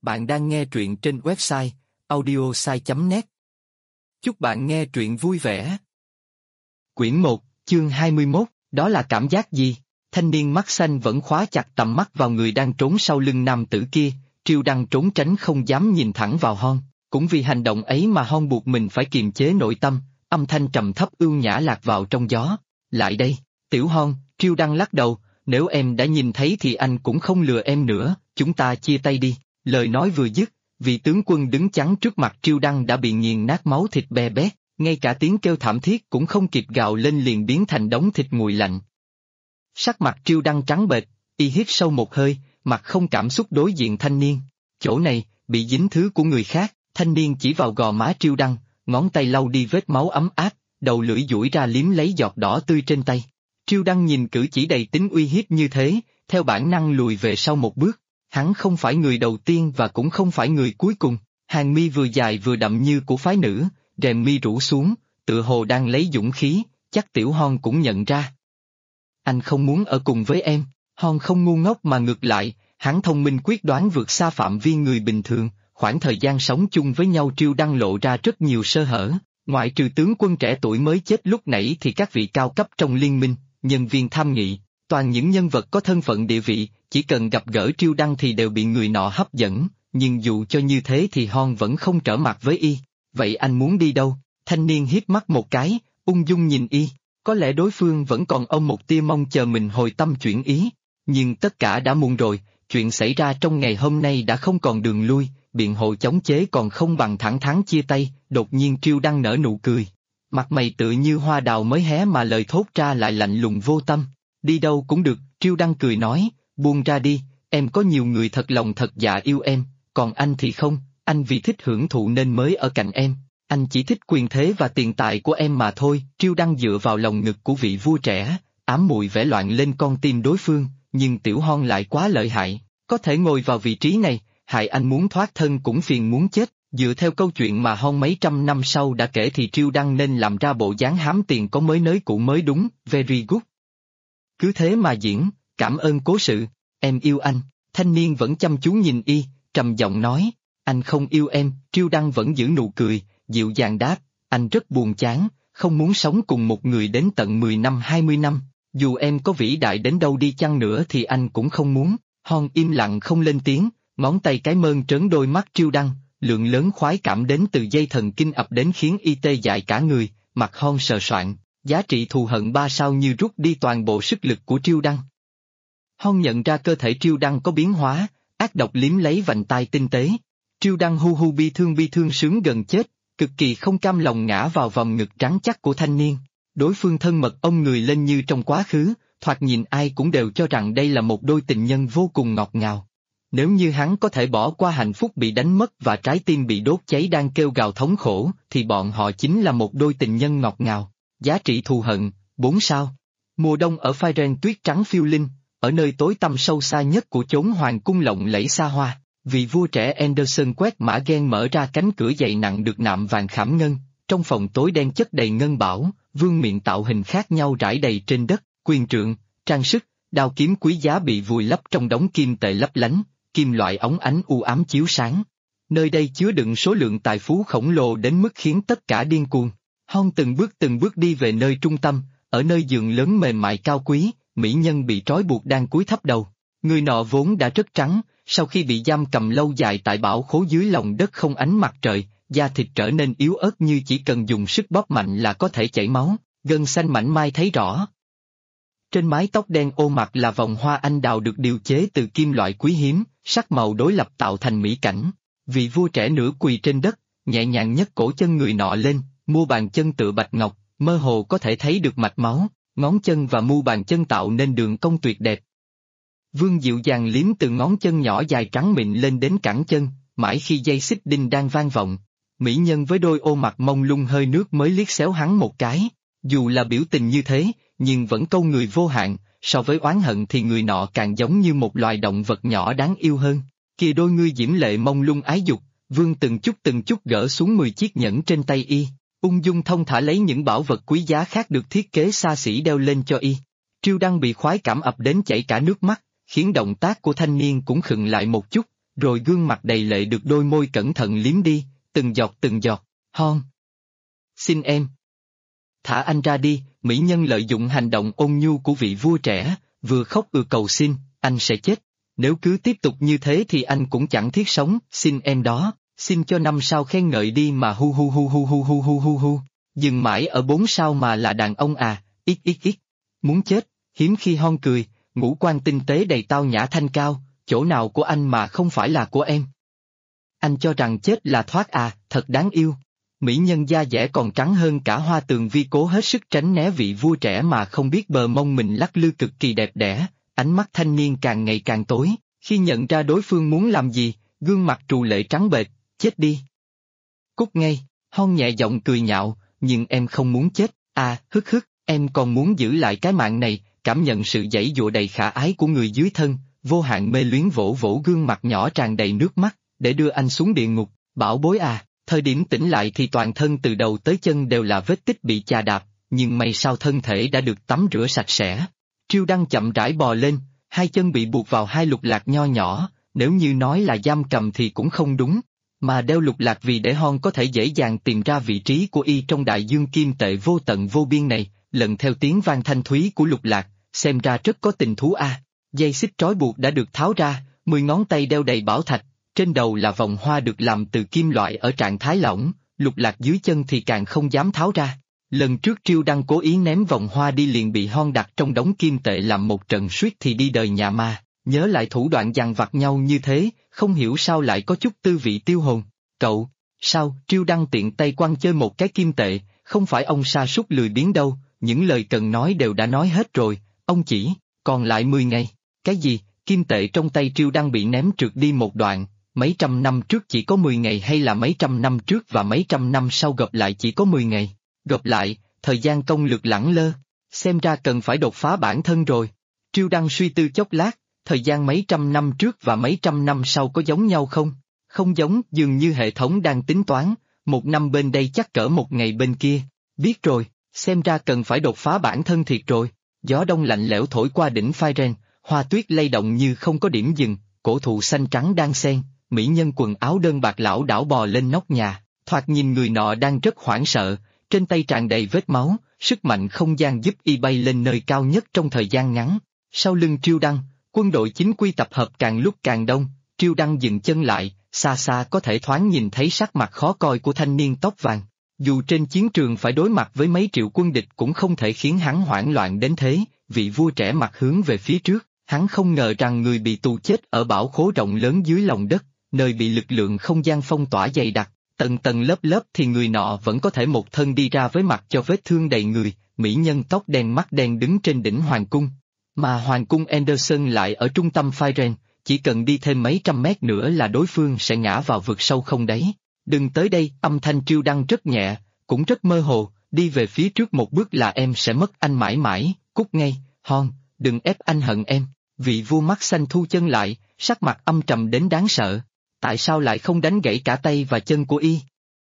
Bạn đang nghe truyện trên website audiosai.net. Chúc bạn nghe truyện vui vẻ. Quyển 1, chương 21, đó là cảm giác gì? Thanh niên mắt xanh vẫn khóa chặt tầm mắt vào người đang trốn sau lưng nam tử kia, Triêu Đăng trốn tránh không dám nhìn thẳng vào Hon, cũng vì hành động ấy mà Hon buộc mình phải kiềm chế nội tâm, âm thanh trầm thấp ưu nhã lạc vào trong gió. Lại đây, tiểu Hon, Triêu Đăng lắc đầu, nếu em đã nhìn thấy thì anh cũng không lừa em nữa, chúng ta chia tay đi. Lời nói vừa dứt, vị tướng quân đứng chắn trước mặt Triêu Đăng đã bị nghiền nát máu thịt be bét, ngay cả tiếng kêu thảm thiết cũng không kịp gào lên liền biến thành đống thịt nguội lạnh. Sắc mặt Triêu Đăng trắng bệch, y hít sâu một hơi, mặt không cảm xúc đối diện thanh niên. Chỗ này, bị dính thứ của người khác, thanh niên chỉ vào gò má Triêu Đăng, ngón tay lau đi vết máu ấm áp, đầu lưỡi duỗi ra liếm lấy giọt đỏ tươi trên tay. Triêu Đăng nhìn cử chỉ đầy tính uy hiếp như thế, theo bản năng lùi về sau một bước. Hắn không phải người đầu tiên và cũng không phải người cuối cùng, hàng mi vừa dài vừa đậm như của phái nữ, rèm mi rũ xuống, tựa hồ đang lấy dũng khí, chắc tiểu Hon cũng nhận ra. Anh không muốn ở cùng với em, Hon không ngu ngốc mà ngược lại, hắn thông minh quyết đoán vượt xa phạm vi người bình thường, khoảng thời gian sống chung với nhau Triêu Đăng lộ ra rất nhiều sơ hở, ngoại trừ tướng quân trẻ tuổi mới chết lúc nãy thì các vị cao cấp trong liên minh, nhân viên tham nghị, toàn những nhân vật có thân phận địa vị, chỉ cần gặp gỡ Triêu Đăng thì đều bị người nọ hấp dẫn, nhưng dù cho như thế thì Hon vẫn không trở mặt với y. Vậy anh muốn đi đâu? Thanh niên hiếp mắt một cái, ung dung nhìn y, có lẽ đối phương vẫn còn ôm một tia mong chờ mình hồi tâm chuyển ý, nhưng tất cả đã muộn rồi, chuyện xảy ra trong ngày hôm nay đã không còn đường lui, biện hộ chống chế còn không bằng thẳng thắn chia tay, đột nhiên Triêu Đăng nở nụ cười. Mặt mày tựa như hoa đào mới hé mà lời thốt ra lại lạnh lùng vô tâm. Đi đâu cũng được, Triêu Đăng cười nói, buông ra đi, em có nhiều người thật lòng thật dạ yêu em, còn anh thì không, anh vì thích hưởng thụ nên mới ở cạnh em, anh chỉ thích quyền thế và tiền tài của em mà thôi. Triêu Đăng dựa vào lòng ngực của vị vua trẻ, ám muội vẽ loạn lên con tim đối phương, nhưng tiểu Hon lại quá lợi hại, có thể ngồi vào vị trí này, hại anh muốn thoát thân cũng phiền muốn chết. Dựa theo câu chuyện mà Hon mấy trăm năm sau đã kể thì Triêu Đăng nên làm ra bộ dáng hám tiền có mới nới cũ mới đúng, very good. Cứ thế mà diễn, cảm ơn cố sự, em yêu anh, thanh niên vẫn chăm chú nhìn y, trầm giọng nói, anh không yêu em, Triêu Đăng vẫn giữ nụ cười, dịu dàng đáp, anh rất buồn chán, không muốn sống cùng một người đến tận 10 năm 20 năm, dù em có vĩ đại đến đâu đi chăng nữa thì anh cũng không muốn. Hon im lặng không lên tiếng, ngón tay cái mơn trớn đôi mắt Triêu Đăng. Lượng lớn khoái cảm đến từ dây thần kinh ập đến khiến y tê dại cả người, mặt Hon sờ soạng, giá trị thù hận 3 sao như rút đi toàn bộ sức lực của Triêu Đăng. Hon nhận ra cơ thể Triêu Đăng có biến hóa, ác độc liếm lấy vành tai tinh tế. Triêu Đăng hu hu bi thương sướng gần chết, cực kỳ không cam lòng ngã vào vòng ngực trắng chắc của thanh niên. Đối phương thân mật ôm người lên như trong quá khứ, thoạt nhìn ai cũng đều cho rằng đây là một đôi tình nhân vô cùng ngọt ngào. Nếu như hắn có thể bỏ qua hạnh phúc bị đánh mất và trái tim bị đốt cháy đang kêu gào thống khổ, thì bọn họ chính là một đôi tình nhân ngọt ngào. Giá trị thù hận, 4 sao. Mùa đông ở Phaeren tuyết trắng phiêu linh, ở nơi tối tăm sâu xa nhất của chốn hoàng cung lộng lẫy xa hoa, vị vua trẻ Anderson quét mã ghen mở ra cánh cửa dày nặng được nạm vàng khảm ngân, trong phòng tối đen chất đầy ngân bảo, vương miện tạo hình khác nhau rải đầy trên đất, quyền trượng, trang sức, đao kiếm quý giá bị vùi lấp trong đống kim tệ lấp lánh. Kim loại óng ánh u ám chiếu sáng. Nơi đây chứa đựng số lượng tài phú khổng lồ đến mức khiến tất cả điên cuồng. Hon từng bước đi về nơi trung tâm, ở nơi giường lớn mềm mại cao quý, mỹ nhân bị trói buộc đang cúi thấp đầu. Người nọ vốn đã rất trắng, sau khi bị giam cầm lâu dài tại bảo khố dưới lòng đất không ánh mặt trời, da thịt trở nên yếu ớt như chỉ cần dùng sức bóp mạnh là có thể chảy máu, gân xanh mảnh mai thấy rõ. Trên mái tóc đen ô mặt là vòng hoa anh đào được điều chế từ kim loại quý hiếm, sắc màu đối lập tạo thành mỹ cảnh. Vị vua trẻ nửa quỳ trên đất, nhẹ nhàng nhấc cổ chân người nọ lên, mu bàn chân tựa bạch ngọc, mơ hồ có thể thấy được mạch máu, ngón chân và mu bàn chân tạo nên đường cong tuyệt đẹp. Vương dịu dàng liếm từ ngón chân nhỏ dài trắng mịn lên đến cẳng chân, mãi khi dây xích đinh đang vang vọng. Mỹ nhân với đôi ô mặt mông lung hơi nước mới liếc xéo hắn một cái, dù là biểu tình như thế, nhưng vẫn câu người vô hạn, so với oán hận thì người nọ càng giống như một loài động vật nhỏ đáng yêu hơn. Kìa đôi ngươi diễm lệ mông lung ái dục, Vương từng chút gỡ xuống 10 chiếc nhẫn trên tay y, ung dung thông thả lấy những bảo vật quý giá khác được thiết kế xa xỉ đeo lên cho y. Triêu Đăng bị khoái cảm ập đến chảy cả nước mắt, khiến động tác của thanh niên cũng khựng lại một chút, rồi gương mặt đầy lệ được đôi môi cẩn thận liếm đi, từng giọt, hon. Xin em. Thả anh ra đi, mỹ nhân lợi dụng hành động ôn nhu của vị vua trẻ, vừa khóc vừa cầu xin, anh sẽ chết. Nếu cứ tiếp tục như thế thì anh cũng chẳng thiết sống, xin em đó, xin cho 5 sao khen ngợi đi mà hu hu hu hu hu hu hu hu hu. Dừng mãi ở 4 sao mà là đàn ông à, ít. Muốn chết, hiếm khi hon cười, ngũ quan tinh tế đầy tao nhã thanh cao, chỗ nào của anh mà không phải là của em. Anh cho rằng chết là thoát à, thật đáng yêu. Mỹ nhân da dẻ còn trắng hơn cả hoa tường vi cố hết sức tránh né vị vua trẻ mà không biết bờ mông mình lắc lư cực kỳ đẹp đẽ, ánh mắt thanh niên càng ngày càng tối, khi nhận ra đối phương muốn làm gì, gương mặt trù lệ trắng bệch, chết đi. Cút ngay, hon nhẹ giọng cười nhạo, nhưng em không muốn chết, à, em còn muốn giữ lại cái mạng này, cảm nhận sự giãy giụa đầy khả ái của người dưới thân, vô hạn mê luyến vỗ vỗ gương mặt nhỏ tràn đầy nước mắt, để đưa anh xuống địa ngục, bảo bối à. Thời điểm tỉnh lại thì toàn thân từ đầu tới chân đều là vết tích bị chà đạp, nhưng may sao thân thể đã được tắm rửa sạch sẽ. Triêu Đăng chậm rãi bò lên, hai chân bị buộc vào hai lục lạc nho nhỏ, nếu như nói là giam cầm thì cũng không đúng, mà đeo lục lạc vì để hon có thể dễ dàng tìm ra vị trí của y trong đại dương kim tệ vô tận vô biên này, lần theo tiếng vang thanh thúy của lục lạc, xem ra rất có tình thú a. Dây xích trói buộc đã được tháo ra, 10 ngón tay đeo đầy bảo thạch. Trên đầu là vòng hoa được làm từ kim loại ở trạng thái lỏng, lục lạc dưới chân thì càng không dám tháo ra. Lần trước Triêu Đăng cố ý ném vòng hoa đi liền bị hon đặt trong đống kim tệ làm một trận suýt thì đi đời nhà ma, nhớ lại thủ đoạn dằn vặt nhau như thế, không hiểu sao lại có chút tư vị tiêu hồn. Cậu, sao? Triêu Đăng tiện tay quăng chơi một cái kim tệ, không phải ông sa sút lười biếng đâu, những lời cần nói đều đã nói hết rồi, ông chỉ, còn lại 10 ngày. Cái gì? Kim tệ trong tay Triêu Đăng bị ném trượt đi một đoạn. Mấy trăm năm trước chỉ có 10 ngày hay là mấy trăm năm trước và mấy trăm năm sau gặp lại chỉ có 10 ngày? Gặp lại, thời gian công lược lẳng lơ. Xem ra cần phải đột phá bản thân rồi. Triêu Đăng suy tư chốc lát, thời gian mấy trăm năm trước và mấy trăm năm sau có giống nhau không? Không giống, dường như hệ thống đang tính toán, 1 năm bên đây chắc cỡ 1 ngày bên kia. Biết rồi, xem ra cần phải đột phá bản thân thiệt rồi. Gió đông lạnh lẽo thổi qua đỉnh Phai Ren, hoa tuyết lay động như không có điểm dừng, cổ thụ xanh trắng đang xen. Mỹ nhân quần áo đơn bạc lảo đảo bò lên nóc nhà, thoạt nhìn người nọ đang rất hoảng sợ, trên tay tràn đầy vết máu, sức mạnh không gian giúp y bay lên nơi cao nhất trong thời gian ngắn. Sau lưng Triêu Đăng, quân đội chính quy tập hợp càng lúc càng đông, Triêu Đăng dừng chân lại, xa xa có thể thoáng nhìn thấy sắc mặt khó coi của thanh niên tóc vàng. Dù trên chiến trường phải đối mặt với mấy triệu quân địch cũng không thể khiến hắn hoảng loạn đến thế, vị vua trẻ mặt hướng về phía trước, hắn không ngờ rằng người bị tù chết ở bảo khố rộng lớn dưới lòng đất. Nơi bị lực lượng không gian phong tỏa dày đặc, tầng tầng lớp lớp thì người nọ vẫn có thể một thân đi ra với mặt cho vết thương đầy người, mỹ nhân tóc đen mắt đen đứng trên đỉnh hoàng cung. Mà hoàng cung Anderson lại ở trung tâm Phai Ren, chỉ cần đi thêm mấy trăm mét nữa là đối phương sẽ ngã vào vực sâu không đáy. Đừng tới đây, âm thanh Triêu Đăng rất nhẹ, cũng rất mơ hồ, đi về phía trước một bước là em sẽ mất anh mãi mãi, cút ngay, hon, đừng ép anh hận em. Vị vua mắt xanh thu chân lại, sắc mặt âm trầm đến đáng sợ. Tại sao lại không đánh gãy cả tay và chân của y?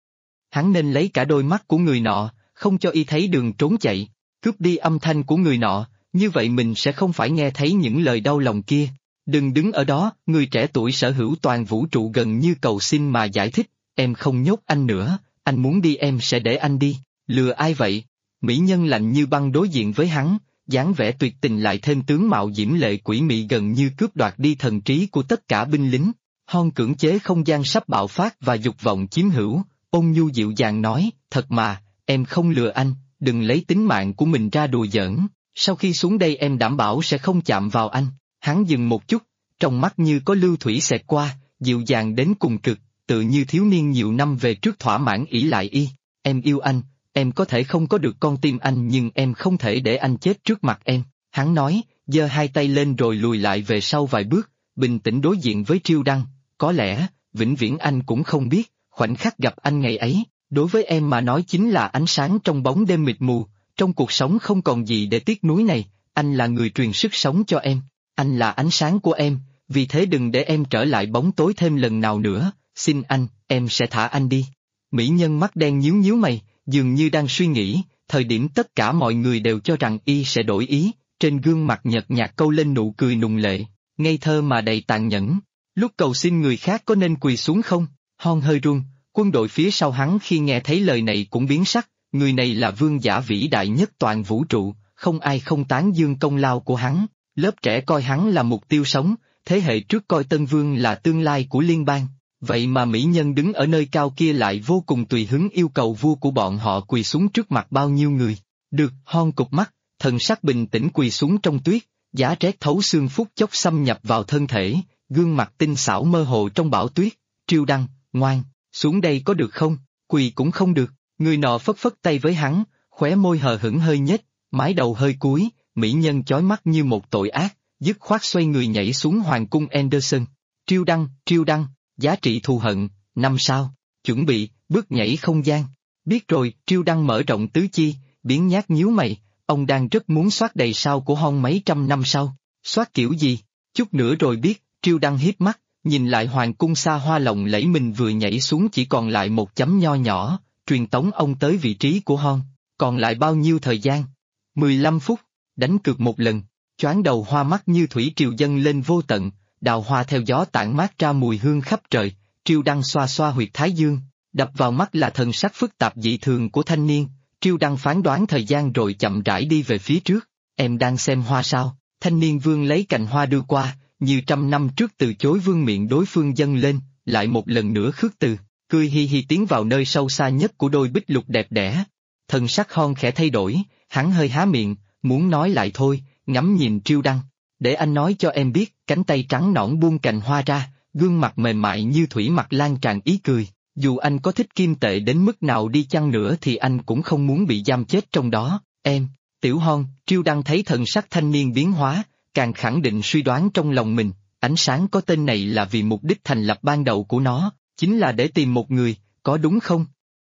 Hắn nên lấy cả đôi mắt của người nọ, không cho y thấy đường trốn chạy, cướp đi âm thanh của người nọ, như vậy mình sẽ không phải nghe thấy những lời đau lòng kia. Đừng đứng ở đó, người trẻ tuổi sở hữu toàn vũ trụ gần như cầu xin mà giải thích, em không nhốt anh nữa, anh muốn đi em sẽ để anh đi, lừa ai vậy? Mỹ nhân lạnh như băng đối diện với hắn, dáng vẻ tuyệt tình lại thêm tướng mạo diễm lệ quỷ mị gần như cướp đoạt đi thần trí của tất cả binh lính. Hon cưỡng chế không gian sắp bạo phát và dục vọng chiếm hữu, ôn nhu dịu dàng nói, thật mà, em không lừa anh, đừng lấy tính mạng của mình ra đùa giỡn, sau khi xuống đây em đảm bảo sẽ không chạm vào anh. Hắn dừng một chút, trong mắt như có lưu thủy xẹt qua, dịu dàng đến cùng cực, tự như thiếu niên nhiều năm về trước thỏa mãn ỷ lại y, em yêu anh, em có thể không có được con tim anh nhưng em không thể để anh chết trước mặt em, hắn nói, giơ hai tay lên rồi lùi lại về sau vài bước, bình tĩnh đối diện với Triêu Đăng. Có lẽ, vĩnh viễn anh cũng không biết, khoảnh khắc gặp anh ngày ấy, đối với em mà nói chính là ánh sáng trong bóng đêm mịt mù, trong cuộc sống không còn gì để tiếc nuối này, anh là người truyền sức sống cho em, anh là ánh sáng của em, vì thế đừng để em trở lại bóng tối thêm lần nào nữa, xin anh, em sẽ thả anh đi. Mỹ nhân mắt đen nhíu nhíu mày, dường như đang suy nghĩ, thời điểm tất cả mọi người đều cho rằng y sẽ đổi ý, trên gương mặt nhợt nhạt câu lên nụ cười nùng lệ, ngây thơ mà đầy tàn nhẫn. Lúc cầu xin người khác có nên quỳ xuống không? Hon hơi run, quân đội phía sau hắn khi nghe thấy lời này cũng biến sắc, người này là vương giả vĩ đại nhất toàn vũ trụ, không ai không tán dương công lao của hắn, lớp trẻ coi hắn là mục tiêu sống, thế hệ trước coi Tân Vương là tương lai của liên bang, vậy mà mỹ nhân đứng ở nơi cao kia lại vô cùng tùy hứng yêu cầu vua của bọn họ quỳ xuống trước mặt bao nhiêu người. Được, Hon cụp mắt, thần sắc bình tĩnh quỳ xuống trong tuyết, giá rét thấu xương phút chốc xâm nhập vào thân thể, gương mặt tinh xảo mơ hồ trong bão tuyết. Triêu Đăng, ngoan, xuống đây có được không? Quỳ cũng không được. Người nọ phất phất tay với hắn, khóe môi hờ hững hơi nhếch, mái đầu hơi cúi, mỹ nhân chói mắt như một tội ác, dứt khoát xoay người nhảy xuống hoàng cung Anderson. Triêu Đăng, giá trị thù hận, 5 sao, chuẩn bị, bước nhảy không gian. Biết rồi, Triêu Đăng mở rộng tứ chi, biến nhát nhíu mày, ông đang rất muốn soát đầy sao của Hon mấy trăm năm sau. Soát kiểu gì? Chút nữa rồi biết, Triêu Đăng hiếp mắt, nhìn lại hoàng cung xa hoa lộng lẫy mình vừa nhảy xuống chỉ còn lại một chấm nho nhỏ, truyền tống ông tới vị trí của Hon. Còn lại bao nhiêu thời gian? 15 phút, đánh cược một lần, choáng đầu hoa mắt như thủy triều dâng lên vô tận, đào hoa theo gió tản mát ra mùi hương khắp trời. Triêu Đăng xoa xoa huyệt thái dương, đập vào mắt là thần sắc phức tạp dị thường của thanh niên. Triêu Đăng phán đoán thời gian rồi chậm rãi đi về phía trước. Em đang xem hoa sao? Thanh niên vương lấy cành hoa đưa qua, như trăm năm trước từ chối vương miệng đối phương dâng lên, lại một lần nữa khước từ, cười hi hi tiến vào nơi sâu xa nhất của đôi bích lục đẹp đẽ. Thần sắc Hon khẽ thay đổi, hắn hơi há miệng, muốn nói lại thôi, ngắm nhìn Triêu Đăng. Để anh nói cho em biết, cánh tay trắng nõn buông cành hoa ra, gương mặt mềm mại như thủy mặc lan tràn ý cười. Dù anh có thích kim tệ đến mức nào đi chăng nữa thì anh cũng không muốn bị giam chết trong đó, em. Tiểu Hon, Triêu Đăng thấy thần sắc thanh niên biến hóa, càng khẳng định suy đoán trong lòng mình, ánh sáng có tên này là vì mục đích thành lập ban đầu của nó, chính là để tìm một người, có đúng không?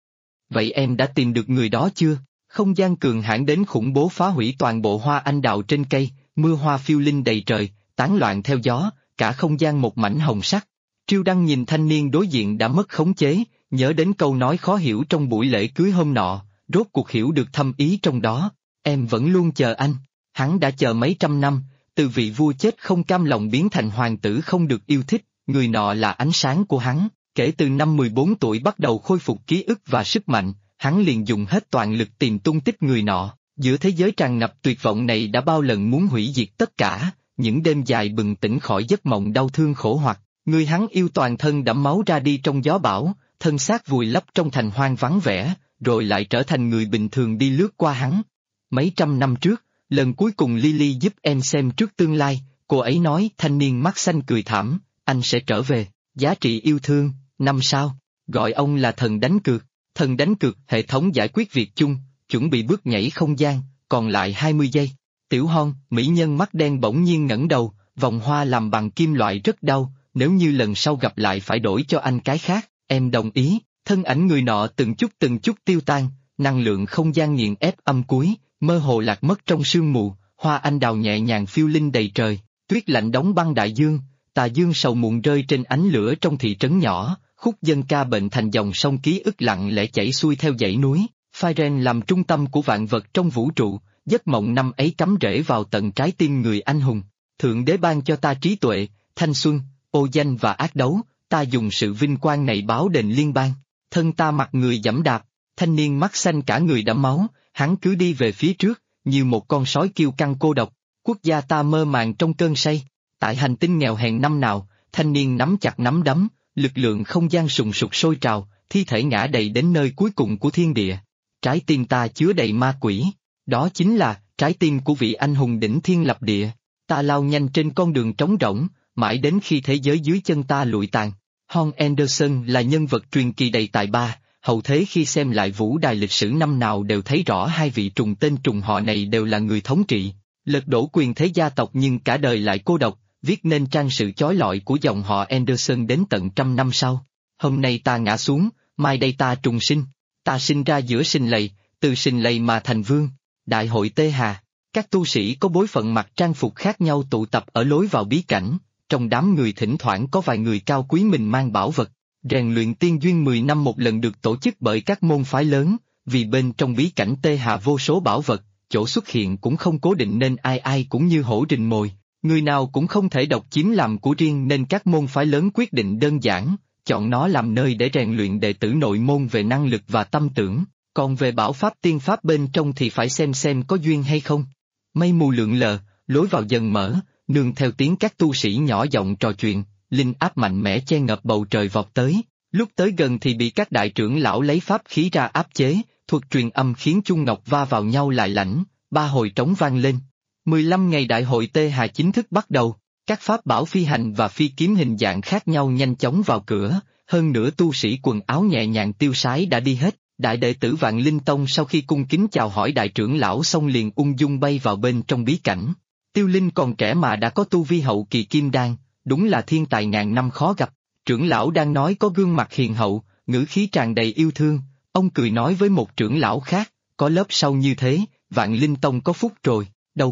Vậy em đã tìm được người đó chưa? Không gian cường hãn đến khủng bố phá hủy toàn bộ hoa anh đào trên cây, mưa hoa phiêu linh đầy trời, tán loạn theo gió, cả không gian một mảnh hồng sắc. Triêu Đăng nhìn thanh niên đối diện đã mất khống chế, nhớ đến câu nói khó hiểu trong buổi lễ cưới hôm nọ, rốt cuộc hiểu được thâm ý trong đó. Em vẫn luôn chờ anh. Hắn đã chờ mấy trăm năm, từ vị vua chết không cam lòng biến thành hoàng tử không được yêu thích, người nọ là ánh sáng của hắn. Kể từ năm 14 tuổi bắt đầu khôi phục ký ức và sức mạnh, hắn liền dùng hết toàn lực tìm tung tích người nọ. Giữa thế giới tràn ngập tuyệt vọng này đã bao lần muốn hủy diệt tất cả, những đêm dài bừng tỉnh khỏi giấc mộng đau thương khổ hoặc, người hắn yêu toàn thân đẫm máu ra đi trong gió bão, thân xác vùi lấp trong thành hoang vắng vẻ, rồi lại trở thành người bình thường đi lướt qua hắn. Mấy trăm năm trước, lần cuối cùng Lily giúp em xem trước tương lai, cô ấy nói. Thanh niên mắt xanh cười thảm, anh sẽ trở về, giá trị yêu thương, 5 sao, gọi ông là thần đánh cược. Thần đánh cược, hệ thống giải quyết việc chung, chuẩn bị bước nhảy không gian, còn lại 20 giây. Tiểu Hon, mỹ nhân mắt đen bỗng nhiên ngẩng đầu, vòng hoa làm bằng kim loại rất đau, nếu như lần sau gặp lại phải đổi cho anh cái khác, em đồng ý. Thân ảnh người nọ từng chút tiêu tan, năng lượng không gian nghiền ép âm cuối, mơ hồ lạc mất trong sương mù, hoa anh đào nhẹ nhàng phiêu linh đầy trời, tuyết lạnh đóng băng đại dương, tà dương sầu muộn rơi trên ánh lửa trong thị trấn nhỏ. Khúc dân ca bệnh thành dòng sông ký ức lặng lẽ chảy xuôi theo dãy núi, Phaeren làm trung tâm của vạn vật trong vũ trụ, giấc mộng năm ấy cắm rễ vào tận trái tim người anh hùng. Thượng đế ban cho ta trí tuệ, thanh xuân, ô danh và ác đấu, ta dùng sự vinh quang này báo đền liên bang. Thân ta mặc người giẫm đạp, thanh niên mắt xanh cả người đẫm máu, hắn cứ đi về phía trước, như một con sói kiêu căng cô độc. Quốc gia ta mơ màng trong cơn say. Tại hành tinh nghèo hèn năm nào, thanh niên nắm chặt nắm đấm, lực lượng không gian sùng sục sôi trào, thi thể ngã đầy đến nơi cuối cùng của thiên địa. Trái tim ta chứa đầy ma quỷ, đó chính là trái tim của vị anh hùng đỉnh thiên lập địa. Ta lao nhanh trên con đường trống rỗng, mãi đến khi thế giới dưới chân ta lụi tàn. Hon Anderson là nhân vật truyền kỳ đầy tài ba, hậu thế khi xem lại vũ đài lịch sử năm nào đều thấy rõ hai vị trùng tên trùng họ này đều là người thống trị, lật đổ quyền thế gia tộc nhưng cả đời lại cô độc, viết nên trang sử chói lọi của dòng họ Anderson đến tận trăm năm sau. Hôm nay ta ngã xuống, mai đây ta trùng sinh, ta sinh ra giữa sinh lầy, từ sinh lầy mà thành vương. Đại hội Tê Hà, các tu sĩ có bối phận mặc trang phục khác nhau tụ tập ở lối vào bí cảnh, trong đám người thỉnh thoảng có vài người cao quý mình mang bảo vật. Rèn luyện tiên duyên 10 năm một lần được tổ chức bởi các môn phái lớn, vì bên trong bí cảnh Tê Hà vô số bảo vật, chỗ xuất hiện cũng không cố định nên ai ai cũng như hổ rình mồi. Người nào cũng không thể độc chiếm làm của riêng nên các môn phái lớn quyết định đơn giản, chọn nó làm nơi để rèn luyện đệ tử nội môn về năng lực và tâm tưởng, còn về bảo pháp tiên pháp bên trong thì phải xem có duyên hay không. Mây mù lượn lờ, lối vào dần mở, nương theo tiếng các tu sĩ nhỏ giọng trò chuyện, linh áp mạnh mẽ che ngập bầu trời vọt tới, lúc tới gần thì bị các đại trưởng lão lấy pháp khí ra áp chế, thuật truyền âm khiến chung ngọc va vào nhau lại lãnh, 3 hồi trống vang lên. 15 ngày đại hội Tê Hà chính thức bắt đầu, các pháp bảo phi hành và phi kiếm hình dạng khác nhau nhanh chóng vào cửa, hơn nữa tu sĩ quần áo nhẹ nhàng tiêu sái đã đi hết, đại đệ tử Vạn Linh Tông sau khi cung kính chào hỏi đại trưởng lão xong liền ung dung bay vào bên trong bí cảnh. Tiêu Linh còn trẻ mà đã có tu vi hậu kỳ kim đan, đúng là thiên tài ngàn năm khó gặp, trưởng lão đang nói có gương mặt hiền hậu, ngữ khí tràn đầy yêu thương, ông cười nói với một trưởng lão khác, có lớp sau như thế, Vạn Linh Tông có phúc rồi.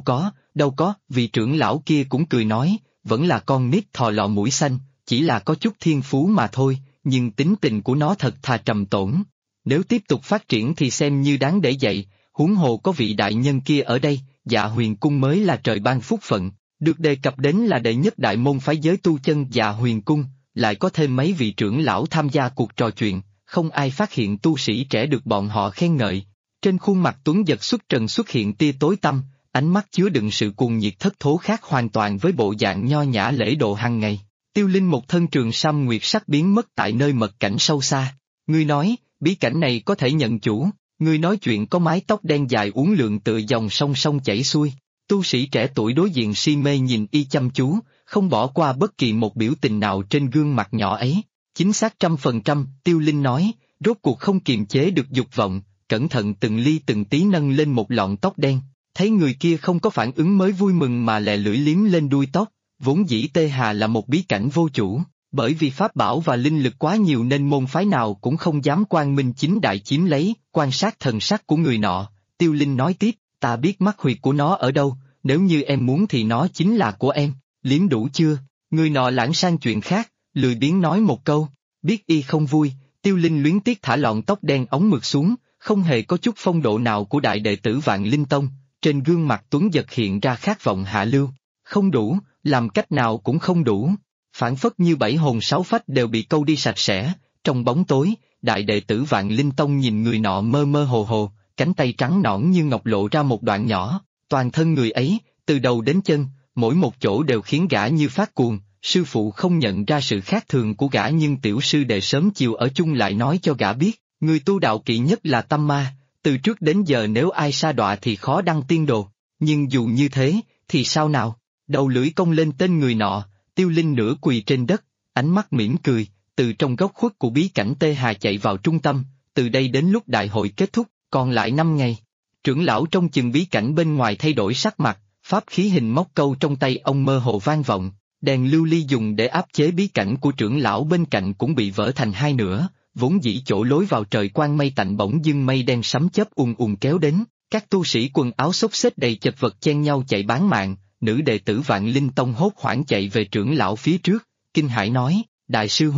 Đâu có, vị trưởng lão kia cũng cười nói, vẫn là con nít thò lọ mũi xanh, chỉ là có chút thiên phú mà thôi, nhưng tính tình của nó thật thà trầm tổn. Nếu tiếp tục phát triển thì xem như đáng để dạy, huống hồ có vị đại nhân kia ở đây, Dạ Huyền Cung mới là trời ban phúc phận, được đề cập đến là đệ nhất đại môn phái giới tu chân Dạ Huyền Cung, lại có thêm mấy vị trưởng lão tham gia cuộc trò chuyện, không ai phát hiện tu sĩ trẻ được bọn họ khen ngợi. Trên khuôn mặt Tuấn Giật xuất trần xuất hiện tia tối tăm, ánh mắt chứa đựng sự cuồng nhiệt thất thố khác hoàn toàn với bộ dạng nho nhã lễ độ hàng ngày. Tiêu Linh một thân trường sam nguyệt sắc biến mất tại nơi mật cảnh sâu xa. Ngươi nói, bí cảnh này có thể nhận chủ, ngươi nói chuyện có mái tóc đen dài uốn lượn tựa dòng sông sông chảy xuôi. Tu sĩ trẻ tuổi đối diện si mê nhìn y chăm chú, không bỏ qua bất kỳ một biểu tình nào trên gương mặt nhỏ ấy. Chính xác 100%, Tiêu Linh nói, rốt cuộc không kiềm chế được dục vọng, cẩn thận từng ly từng tí nâng lên một lọn tóc đen. Thấy người kia không có phản ứng mới vui mừng mà lè lưỡi liếm lên đuôi tóc, vốn dĩ Tê Hà là một bí cảnh vô chủ, bởi vì pháp bảo và linh lực quá nhiều nên môn phái nào cũng không dám quang minh chính đại chiếm lấy, quan sát thần sắc của người nọ, Tiêu Linh nói tiếp, ta biết mắt huyệt của nó ở đâu, nếu như em muốn thì nó chính là của em, liếm đủ chưa, người nọ lãng sang chuyện khác, lười biếng nói một câu, biết y không vui, Tiêu Linh luyến tiếc thả lọn tóc đen ống mượt xuống, không hề có chút phong độ nào của đại đệ tử Vạn Linh Tông. Trên gương mặt Tuấn Giật hiện ra khát vọng hạ lưu, không đủ, làm cách nào cũng không đủ, phản phất như 7 hồn 6 phách đều bị câu đi sạch sẽ, trong bóng tối, đại đệ tử Vạn Linh Tông nhìn người nọ mơ mơ hồ hồ, cánh tay trắng nõn như ngọc lộ ra một đoạn nhỏ, toàn thân người ấy, từ đầu đến chân, mỗi một chỗ đều khiến gã như phát cuồng, sư phụ không nhận ra sự khác thường của gã nhưng tiểu sư đệ sớm chiều ở chung lại nói cho gã biết, người tu đạo kỵ nhất là tâm ma. Từ trước đến giờ nếu ai sa đọa thì khó đăng tiên đồ, nhưng dù như thế, thì sao nào? Đầu lưỡi cong lên tên người nọ, Tiêu Linh nửa quỳ trên đất, ánh mắt mỉm cười, từ trong góc khuất của bí cảnh Tê Hà chạy vào trung tâm, từ đây đến lúc đại hội kết thúc, còn lại 5 ngày. Trưởng lão trong chừng bí cảnh bên ngoài thay đổi sắc mặt, pháp khí hình móc câu trong tay ông mơ hồ vang vọng, đèn lưu ly dùng để áp chế bí cảnh của trưởng lão bên cạnh cũng bị vỡ thành hai nửa. Vốn dĩ chỗ lối vào trời quang mây tạnh bỗng dưng mây đen sấm chớp kéo đến, các tu sĩ quần áo xốc xếch đầy chật vật chen nhau chạy bán mạng, nữ đệ tử Vạn Linh Tông hốt hoảng chạy về trưởng lão phía trước, kinh hãi nói, Đại sư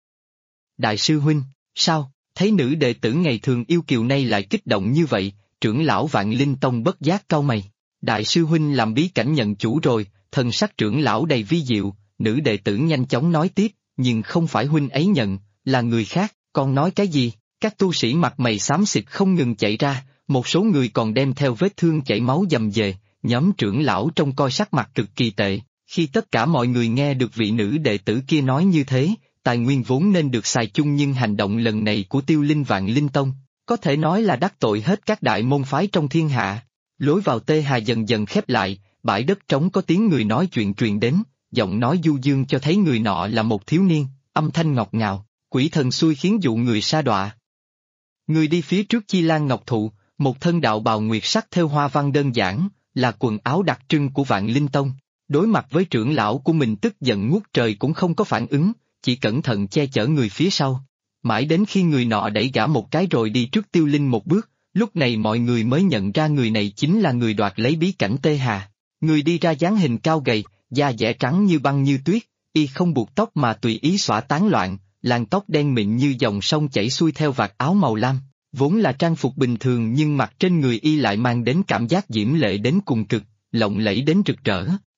huynh, sao, thấy nữ đệ tử ngày thường yêu kiều nay lại kích động như vậy, trưởng lão Vạn Linh Tông bất giác cau mày, Đại sư huynh làm bí cảnh nhận chủ rồi, thần sắc trưởng lão đầy vi diệu, nữ đệ tử nhanh chóng nói tiếp, nhưng không phải huynh ấy nhận, là người khác. Còn nói cái gì? Các tu sĩ mặt mày xám xịt không ngừng chạy ra, một số người còn đem theo vết thương chảy máu dầm về, nhóm trưởng lão trông coi sắc mặt cực kỳ tệ. Khi tất cả mọi người nghe được vị nữ đệ tử kia nói như thế, tài nguyên vốn nên được xài chung nhưng hành động lần này của Tiêu Linh Vạn Linh Tông, có thể nói là đắc tội hết các đại môn phái trong thiên hạ. Lối vào Tê Hà dần dần khép lại, bãi đất trống có tiếng người nói chuyện truyền đến, giọng nói du dương cho thấy người nọ là một thiếu niên, âm thanh ngọt ngào. Quỷ thần xui khiến dụ người sa đọa. Người đi phía trước Chi Lan Ngọc Thụ, một thân đạo bào nguyệt sắc theo hoa văn đơn giản, là quần áo đặc trưng của Vạn Linh Tông. Đối mặt với trưởng lão của mình tức giận ngút trời cũng không có phản ứng, chỉ cẩn thận che chở người phía sau. Mãi đến khi người nọ đẩy gã một cái rồi đi trước Tiêu Linh một bước, lúc này mọi người mới nhận ra người này chính là người đoạt lấy bí cảnh Tê Hà. Người đi ra dáng hình cao gầy, da dẻ trắng như băng như tuyết, y không buộc tóc mà tùy ý xõa tán loạn. Làn tóc đen mịn như dòng sông chảy xuôi theo vạt áo màu lam, vốn là trang phục bình thường nhưng mặc trên người y lại mang đến cảm giác diễm lệ đến cùng cực, lộng lẫy đến rực rỡ.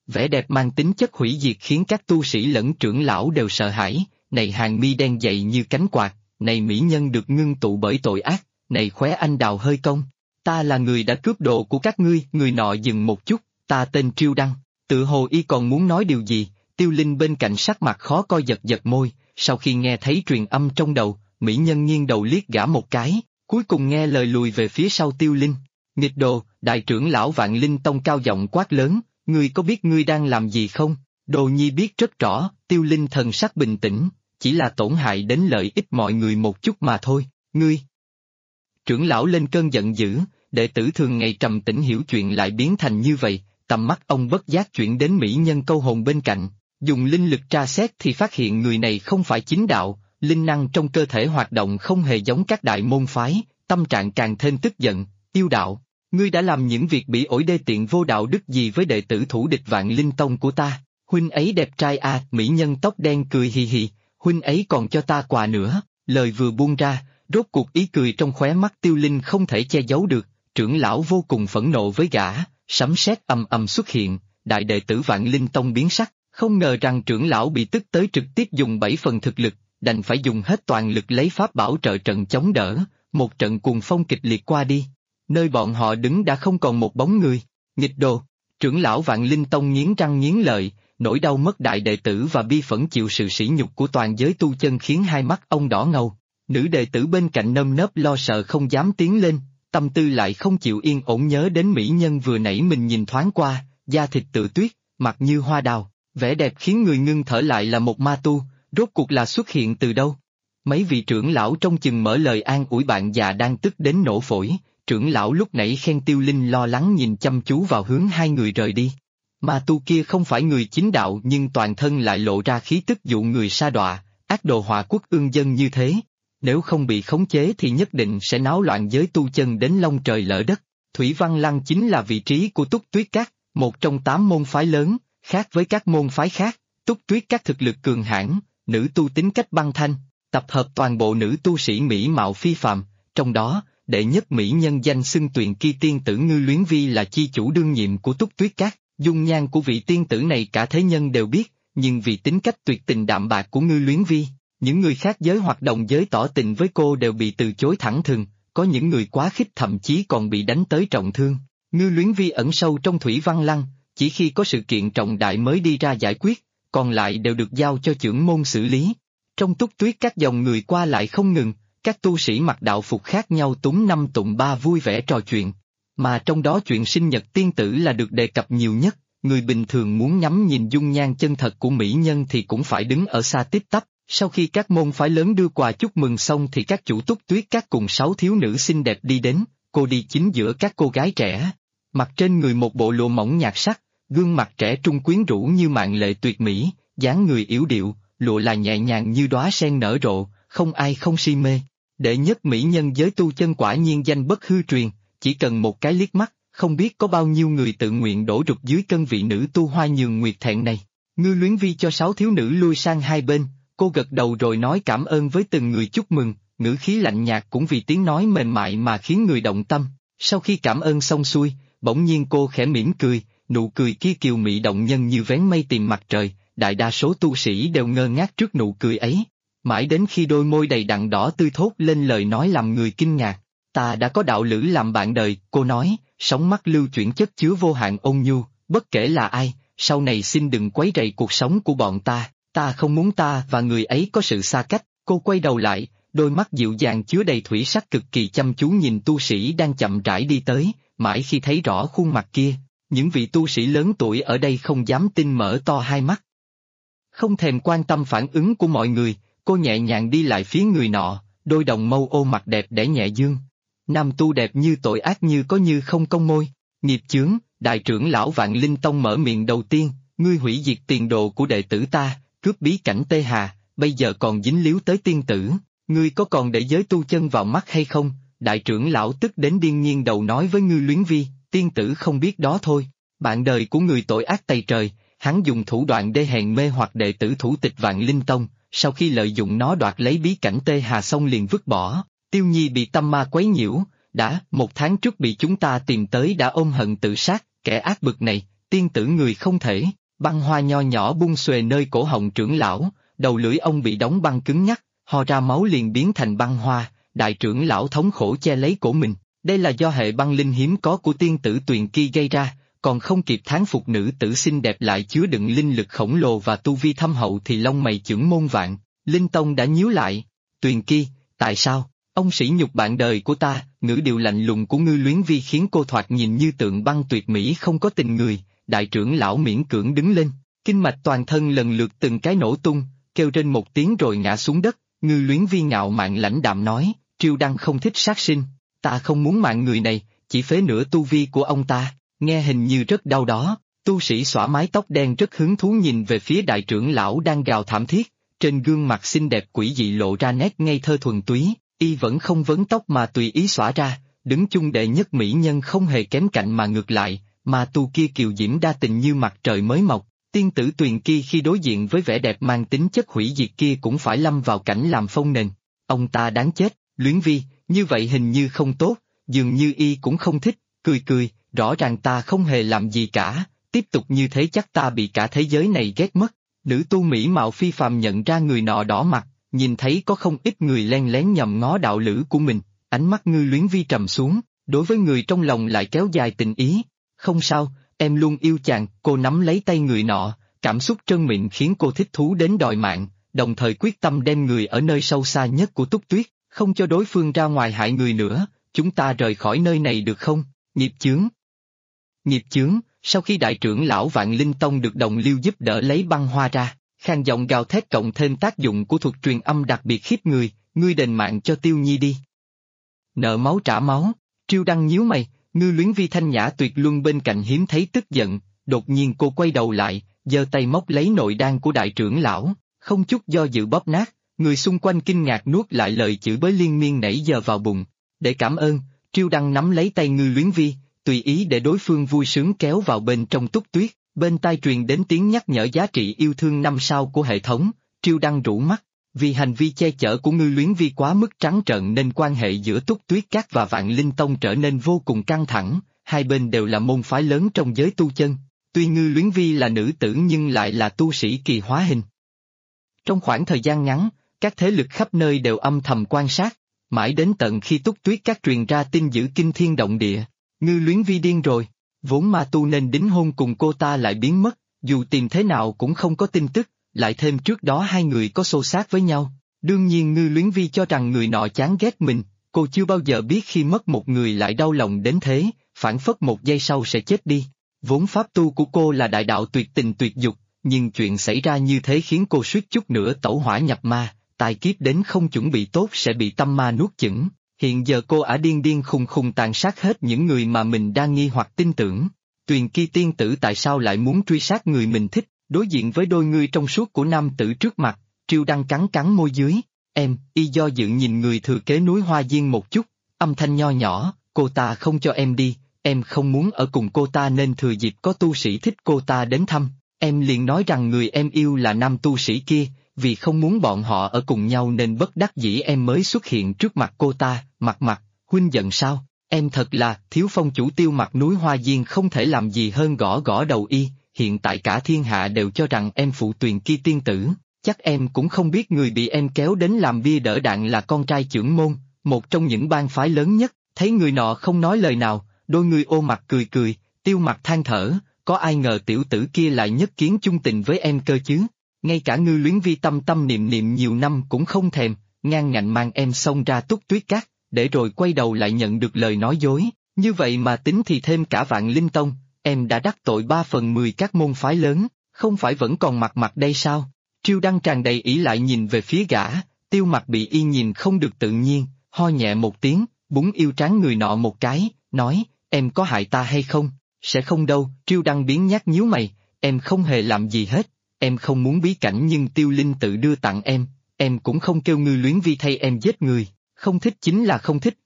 Vẻ đẹp mang tính chất hủy diệt khiến các tu sĩ lẫn trưởng lão đều sợ hãi, này hàng mi đen dày như cánh quạt, này mỹ nhân được ngưng tụ bởi tội ác, này khóe anh đào hơi cong. Ta là người đã cướp đồ của các ngươi, người nọ dừng một chút, ta tên Triêu Đăng, tự hồ y còn muốn nói điều gì, Tiêu Linh bên cạnh sắc mặt khó coi giật giật môi, sau khi nghe thấy truyền âm trong đầu, mỹ nhân nghiêng đầu liếc gã một cái, cuối cùng nghe lời lùi về phía sau Tiêu Linh. Nghịch đồ, đại trưởng lão Vạn Linh Tông cao giọng quát lớn, ngươi có biết ngươi đang làm gì không? Đồ nhi biết rất rõ, Tiêu Linh thần sắc bình tĩnh, chỉ là tổn hại đến lợi ích mọi người một chút mà thôi, ngươi. Trưởng lão lên cơn giận dữ, đệ tử thường ngày trầm tĩnh hiểu chuyện lại biến thành như vậy, tầm mắt ông bất giác chuyển đến mỹ nhân câu hồn bên cạnh, dùng linh lực tra xét thì phát hiện người này không phải chính đạo, linh năng trong cơ thể hoạt động không hề giống các đại môn phái, tâm trạng càng thêm tức giận, yêu đạo, ngươi đã làm những việc bỉ ổi đê tiện vô đạo đức gì với đệ tử thủ địch Vạn Linh Tông của ta, huynh ấy đẹp trai à, mỹ nhân tóc đen cười hì hì, huynh ấy còn cho ta quà nữa, lời vừa buông ra, rốt cuộc ý cười trong khóe mắt Tiêu Linh không thể che giấu được, trưởng lão vô cùng phẫn nộ với gã, sấm sét ầm ầm xuất hiện, đại đệ tử Vạn Linh Tông biến sắc, không ngờ rằng trưởng lão bị tức tới trực tiếp dùng 7 phần thực lực, đành phải dùng hết toàn lực lấy pháp bảo trợ trận chống đỡ, một trận cuồng phong kịch liệt qua đi. Nơi bọn họ đứng đã không còn một bóng người, nghịch đồ, trưởng lão Vạn Linh Tông nghiến răng nghiến lợi, nỗi đau mất đại đệ tử và bi phẫn chịu sự sỉ nhục của toàn giới tu chân khiến hai mắt ông đỏ ngầu. Nữ đệ tử bên cạnh nơm nớp lo sợ không dám tiến lên, tâm tư lại không chịu yên ổn nhớ đến mỹ nhân vừa nãy mình nhìn thoáng qua, da thịt tự tuyết, mặt như hoa đào, vẻ đẹp khiến người ngưng thở lại là một ma tu, rốt cuộc là xuất hiện từ đâu? Mấy vị trưởng lão trong chừng mở lời an ủi bạn già đang tức đến nổ phổi, trưởng lão lúc nãy khen Tiêu Linh lo lắng nhìn chăm chú vào hướng hai người rời đi. Ma tu kia không phải người chính đạo nhưng toàn thân lại lộ ra khí tức dụ người sa đọa, ác đồ họa quốc ương dân như thế. Nếu không bị khống chế thì nhất định sẽ náo loạn giới tu chân đến long trời lỡ đất. Thủy Văn Lăng chính là vị trí của Túc Tuyết Các, một trong 8 môn phái lớn, khác với các môn phái khác, Túc Tuyết Các thực lực cường hãn, nữ tu tính cách băng thanh, tập hợp toàn bộ nữ tu sĩ mỹ mạo phi phàm, trong đó, đệ nhất mỹ nhân danh xưng Tuyền Ki tiên tử Ngư Luyến Vi là chi chủ đương nhiệm của Túc Tuyết Các, dung nhan của vị tiên tử này cả thế nhân đều biết, nhưng vì tính cách tuyệt tình đạm bạc của Ngư Luyến Vi, những người khác giới hoạt động giới tỏ tình với cô đều bị từ chối thẳng thừng, có những người quá khích thậm chí còn bị đánh tới trọng thương. Ngư Luyến Vi ẩn sâu trong Thủy Văn Lăng, chỉ khi có sự kiện trọng đại mới đi ra giải quyết, còn lại đều được giao cho chưởng môn xử lý. Trong Túc Tuyết các dòng người qua lại không ngừng, các tu sĩ mặc đạo phục khác nhau túng năm tụng ba vui vẻ trò chuyện. Mà trong đó chuyện sinh nhật tiên tử là được đề cập nhiều nhất, người bình thường muốn ngắm nhìn dung nhan chân thật của mỹ nhân thì cũng phải đứng ở xa tít tắp. Sau khi các môn phái lớn đưa quà chúc mừng xong thì các chủ Túc Tuyết các cùng 6 thiếu nữ xinh đẹp đi đến, cô đi chính giữa các cô gái trẻ. Mặc trên người một bộ lụa mỏng nhạt sắc, gương mặt trẻ trung quyến rũ như mạn lệ tuyệt mỹ, dáng người yếu điệu, lụa là nhẹ nhàng như đóa sen nở rộ, không ai không si mê. Đệ nhất mỹ nhân giới tu chân quả nhiên danh bất hư truyền, chỉ cần một cái liếc mắt, không biết có bao nhiêu người tự nguyện đổ rụt dưới cân vị nữ tu Hoa Nhường Nguyệt thẹn này. Ngư Luyến Vi cho 6 thiếu nữ lui sang hai bên. Cô gật đầu rồi nói cảm ơn với từng người chúc mừng, ngữ khí lạnh nhạt cũng vì tiếng nói mềm mại mà khiến người động tâm. Sau khi cảm ơn xong xuôi, bỗng nhiên cô khẽ mỉm cười, nụ cười kia kiều mị động nhân như vén mây tìm mặt trời, đại đa số tu sĩ đều ngơ ngác trước nụ cười ấy. Mãi đến khi đôi môi đầy đặn đỏ tươi thốt lên lời nói làm người kinh ngạc. Ta đã có đạo lữ làm bạn đời, cô nói, sóng mắt lưu chuyển chất chứa vô hạn ôn nhu, bất kể là ai, sau này xin đừng quấy rầy cuộc sống của bọn ta. Ta không muốn ta và người ấy có sự xa cách, cô quay đầu lại, đôi mắt dịu dàng chứa đầy thủy sắc cực kỳ chăm chú nhìn tu sĩ đang chậm rãi đi tới, mãi khi thấy rõ khuôn mặt kia, những vị tu sĩ lớn tuổi ở đây không dám tin mở to hai mắt. Không thèm quan tâm phản ứng của mọi người, cô nhẹ nhàng đi lại phía người nọ, đôi đồng mâu ô mặt đẹp đẽ nhẹ dương. Nam tu đẹp như tội ác như có như không cong môi, nghiệp chướng, đại trưởng lão Vạn Linh Tông mở miệng đầu tiên, ngươi hủy diệt tiền đồ của đệ tử ta. Cướp bí cảnh Tê Hà, bây giờ còn dính líu tới tiên tử, ngươi có còn để giới tu chân vào mắt hay không? Đại trưởng lão tức đến điên nghiêng đầu nói với Ngư Luyến Vi, tiên tử không biết đó thôi, bạn đời của người tội ác tày trời, hắn dùng thủ đoạn đê hèn mê hoặc đệ tử thủ tịch Vạn Linh Tông, sau khi lợi dụng nó đoạt lấy bí cảnh Tê Hà xong liền vứt bỏ, Tiêu Nhi bị tâm ma quấy nhiễu, đã 1 tháng trước bị chúng ta tìm tới đã ôm hận tự sát, kẻ ác bực này, tiên tử người không thể, băng hoa nho nhỏ bung xuề nơi cổ họng trưởng lão, đầu lưỡi ông bị đóng băng cứng nhắc, ho ra máu liền biến thành băng hoa, đại trưởng lão thống khổ che lấy cổ mình, đây là do hệ băng linh hiếm có của tiên tử Tuyền Ki gây ra, còn không kịp thán phục nữ tử xinh đẹp lại chứa đựng linh lực khổng lồ và tu vi thâm hậu thì lông mày chưởng môn vạn, Linh Tông đã nhíu lại, Tuyền Ki, tại sao? Ông sỉ nhục bạn đời của ta, ngữ điệu lạnh lùng của Ngư Luyến Vi khiến cô thoạt nhìn như tượng băng tuyệt mỹ không có tình người, đại trưởng lão miễn cưỡng đứng lên, kinh mạch toàn thân lần lượt từng cái nổ tung, kêu trên một tiếng rồi ngã xuống đất, Ngư Luyến Vi ngạo mạn lãnh đạm nói, Triêu Đăng không thích sát sinh, ta không muốn mạng người này, chỉ phế nửa tu vi của ông ta, nghe hình như rất đau đó, tu sĩ xõa mái tóc đen rất hứng thú nhìn về phía đại trưởng lão đang gào thảm thiết, trên gương mặt xinh đẹp quỷ dị lộ ra nét ngây thơ thuần túy. Y vẫn không vấn tóc mà tùy ý xõa ra, đứng chung đệ nhất mỹ nhân không hề kém cạnh mà ngược lại, mà tu kia kiều diễm đa tình như mặt trời mới mọc, tiên tử Tuyền Ki khi đối diện với vẻ đẹp mang tính chất hủy diệt kia cũng phải lâm vào cảnh làm phông nền. Ông ta đáng chết, Luyến Vi, như vậy hình như không tốt, dường như y cũng không thích, cười cười, rõ ràng ta không hề làm gì cả, tiếp tục như thế chắc ta bị cả thế giới này ghét mất. Nữ tu mỹ mạo phi phàm nhận ra người nọ đỏ mặt. Nhìn thấy có không ít người len lén nhòm ngó đạo lữ của mình, ánh mắt Ngư Luyến Vi trầm xuống, đối với người trong lòng lại kéo dài tình ý. Không sao, em luôn yêu chàng, cô nắm lấy tay người nọ, cảm xúc trơn mịn khiến cô thích thú đến đòi mạng, đồng thời quyết tâm đem người ở nơi sâu xa nhất của Túc Tuyết, không cho đối phương ra ngoài hại người nữa, chúng ta rời khỏi nơi này được không? Nghiệp chướng. Nghiệp chướng, sau khi đại trưởng lão Vạn Linh Tông được đồng liêu giúp đỡ lấy băng hoa ra. Khàn giọng gào thét cộng thêm tác dụng của thuật truyền âm đặc biệt khiếp người, ngươi đền mạng cho Tiêu Nhi đi. Nợ máu trả máu, Triêu Đăng nhíu mày, Ngư Luyến Vi thanh nhã tuyệt luân bên cạnh hiếm thấy tức giận, đột nhiên cô quay đầu lại, giơ tay móc lấy nội đan của đại trưởng lão, không chút do dự bóp nát, người xung quanh kinh ngạc nuốt lại lời chửi bới liên miên nãy giờ vào bụng. Để cảm ơn, Triêu Đăng nắm lấy tay Ngư Luyến Vi, tùy ý để đối phương vui sướng kéo vào bên trong Túc Tuyết. Bên tai truyền đến tiếng nhắc nhở giá trị yêu thương 5 sao của hệ thống, Triêu Đăng rũ mắt, vì hành vi che chở của Ngư Luyến Vi quá mức trắng trợn nên quan hệ giữa Túc Tuyết Các và Vạn Linh Tông trở nên vô cùng căng thẳng, hai bên đều là môn phái lớn trong giới tu chân, tuy Ngư Luyến Vi là nữ tử nhưng lại là tu sĩ kỳ hóa hình. Trong khoảng thời gian ngắn, các thế lực khắp nơi đều âm thầm quan sát, mãi đến tận khi Túc Tuyết Các truyền ra tin dữ kinh thiên động địa, Ngư Luyến Vi điên rồi. Vốn ma tu nên đính hôn cùng cô ta lại biến mất, dù tìm thế nào cũng không có tin tức, lại thêm trước đó hai người có xô xát với nhau. Đương nhiên Ngư Luyến Vi cho rằng người nọ chán ghét mình, cô chưa bao giờ biết khi mất một người lại đau lòng đến thế, phảng phất một giây sau sẽ chết đi. Vốn pháp tu của cô là đại đạo tuyệt tình tuyệt dục, nhưng chuyện xảy ra như thế khiến cô suýt chút nữa tẩu hỏa nhập ma, tài kiếp đến không chuẩn bị tốt sẽ bị tâm ma nuốt chửng. Hiện giờ cô ả điên điên khùng khùng tàn sát hết những người mà mình đang nghi hoặc tin tưởng. Tuyền Ki tiên tử tại sao lại muốn truy sát người mình thích, đối diện với đôi ngươi trong suốt của nam tử trước mặt, Triêu Đăng cắn cắn môi dưới, y do dự nhìn người thừa kế núi Hoa Diên một chút, âm thanh nho nhỏ, cô ta không cho em đi, em không muốn ở cùng cô ta nên thừa dịp có tu sĩ thích cô ta đến thăm, em liền nói rằng người em yêu là nam tu sĩ kia. Vì không muốn bọn họ ở cùng nhau nên bất đắc dĩ em mới xuất hiện trước mặt cô ta, Mặt, huynh giận sao, em thật là, thiếu phong chủ Tiêu Mặt núi Hoa Diên không thể làm gì hơn gõ gõ đầu y, hiện tại cả thiên hạ đều cho rằng em phụ Tuyền Ki tiên tử, chắc em cũng không biết người bị em kéo đến làm bia đỡ đạn là con trai trưởng môn, một trong những bang phái lớn nhất, thấy người nọ không nói lời nào, đôi người ô mặt cười cười, Tiêu Mặt than thở, có ai ngờ tiểu tử kia lại nhất kiến chung tình với em cơ chứ. Ngay cả Ngư Luyến Vi tâm tâm niệm niệm nhiều năm cũng không thèm, ngang ngạnh mang em xông ra Túc Tuyết Các, để rồi quay đầu lại nhận được lời nói dối, như vậy mà tính thì thêm cả Vạn Linh Tông, em đã đắc tội 3/10 các môn phái lớn, không phải vẫn còn mặt đây sao? Triêu Đăng tràn đầy ỷ lại nhìn về phía gã, Tiêu Mặt bị y nhìn không được tự nhiên, ho nhẹ một tiếng, búng yêu trán người nọ một cái, nói, em có hại ta hay không? Sẽ không đâu, Triêu Đăng biến nhát nhíu mày, em không hề làm gì hết. Em không muốn bí cảnh nhưng Tiêu Linh tự đưa tặng em cũng không kêu Ngư Luyến Vi thay em giết người, không thích chính là không thích,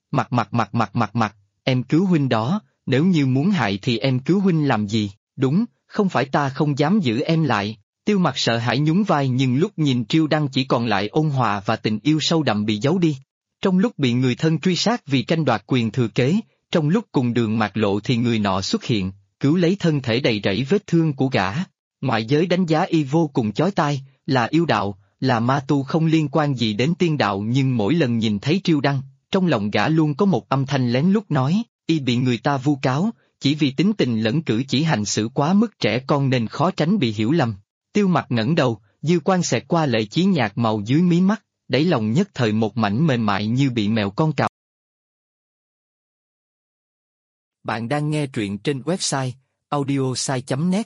mặt, em cứu huynh đó, nếu như muốn hại thì em cứu huynh làm gì, đúng, không phải ta không dám giữ em lại, Tiêu Mặt sợ hãi nhún vai nhưng lúc nhìn Triêu Đăng chỉ còn lại ôn hòa và tình yêu sâu đậm bị giấu đi. Trong lúc bị người thân truy sát vì tranh đoạt quyền thừa kế, trong lúc cùng đường mạt lộ thì người nọ xuất hiện, cứu lấy thân thể đầy rẫy vết thương của gã. Ngoại giới đánh giá y vô cùng chói tai, là yêu đạo, là ma tu không liên quan gì đến tiên đạo, nhưng mỗi lần nhìn thấy Triêu Đăng, trong lòng gã luôn có một âm thanh lén lút nói, y bị người ta vu cáo, chỉ vì tính tình lẫn cử chỉ hành xử quá mức trẻ con nên khó tránh bị hiểu lầm. Tiêu Mặc ngẩng đầu, dư quan xẹt qua lệ chí nhạt màu dưới mí mắt, đáy lòng nhất thời một mảnh mềm mại như bị mèo con cào. Bạn đang nghe truyện trên website audiosai.net.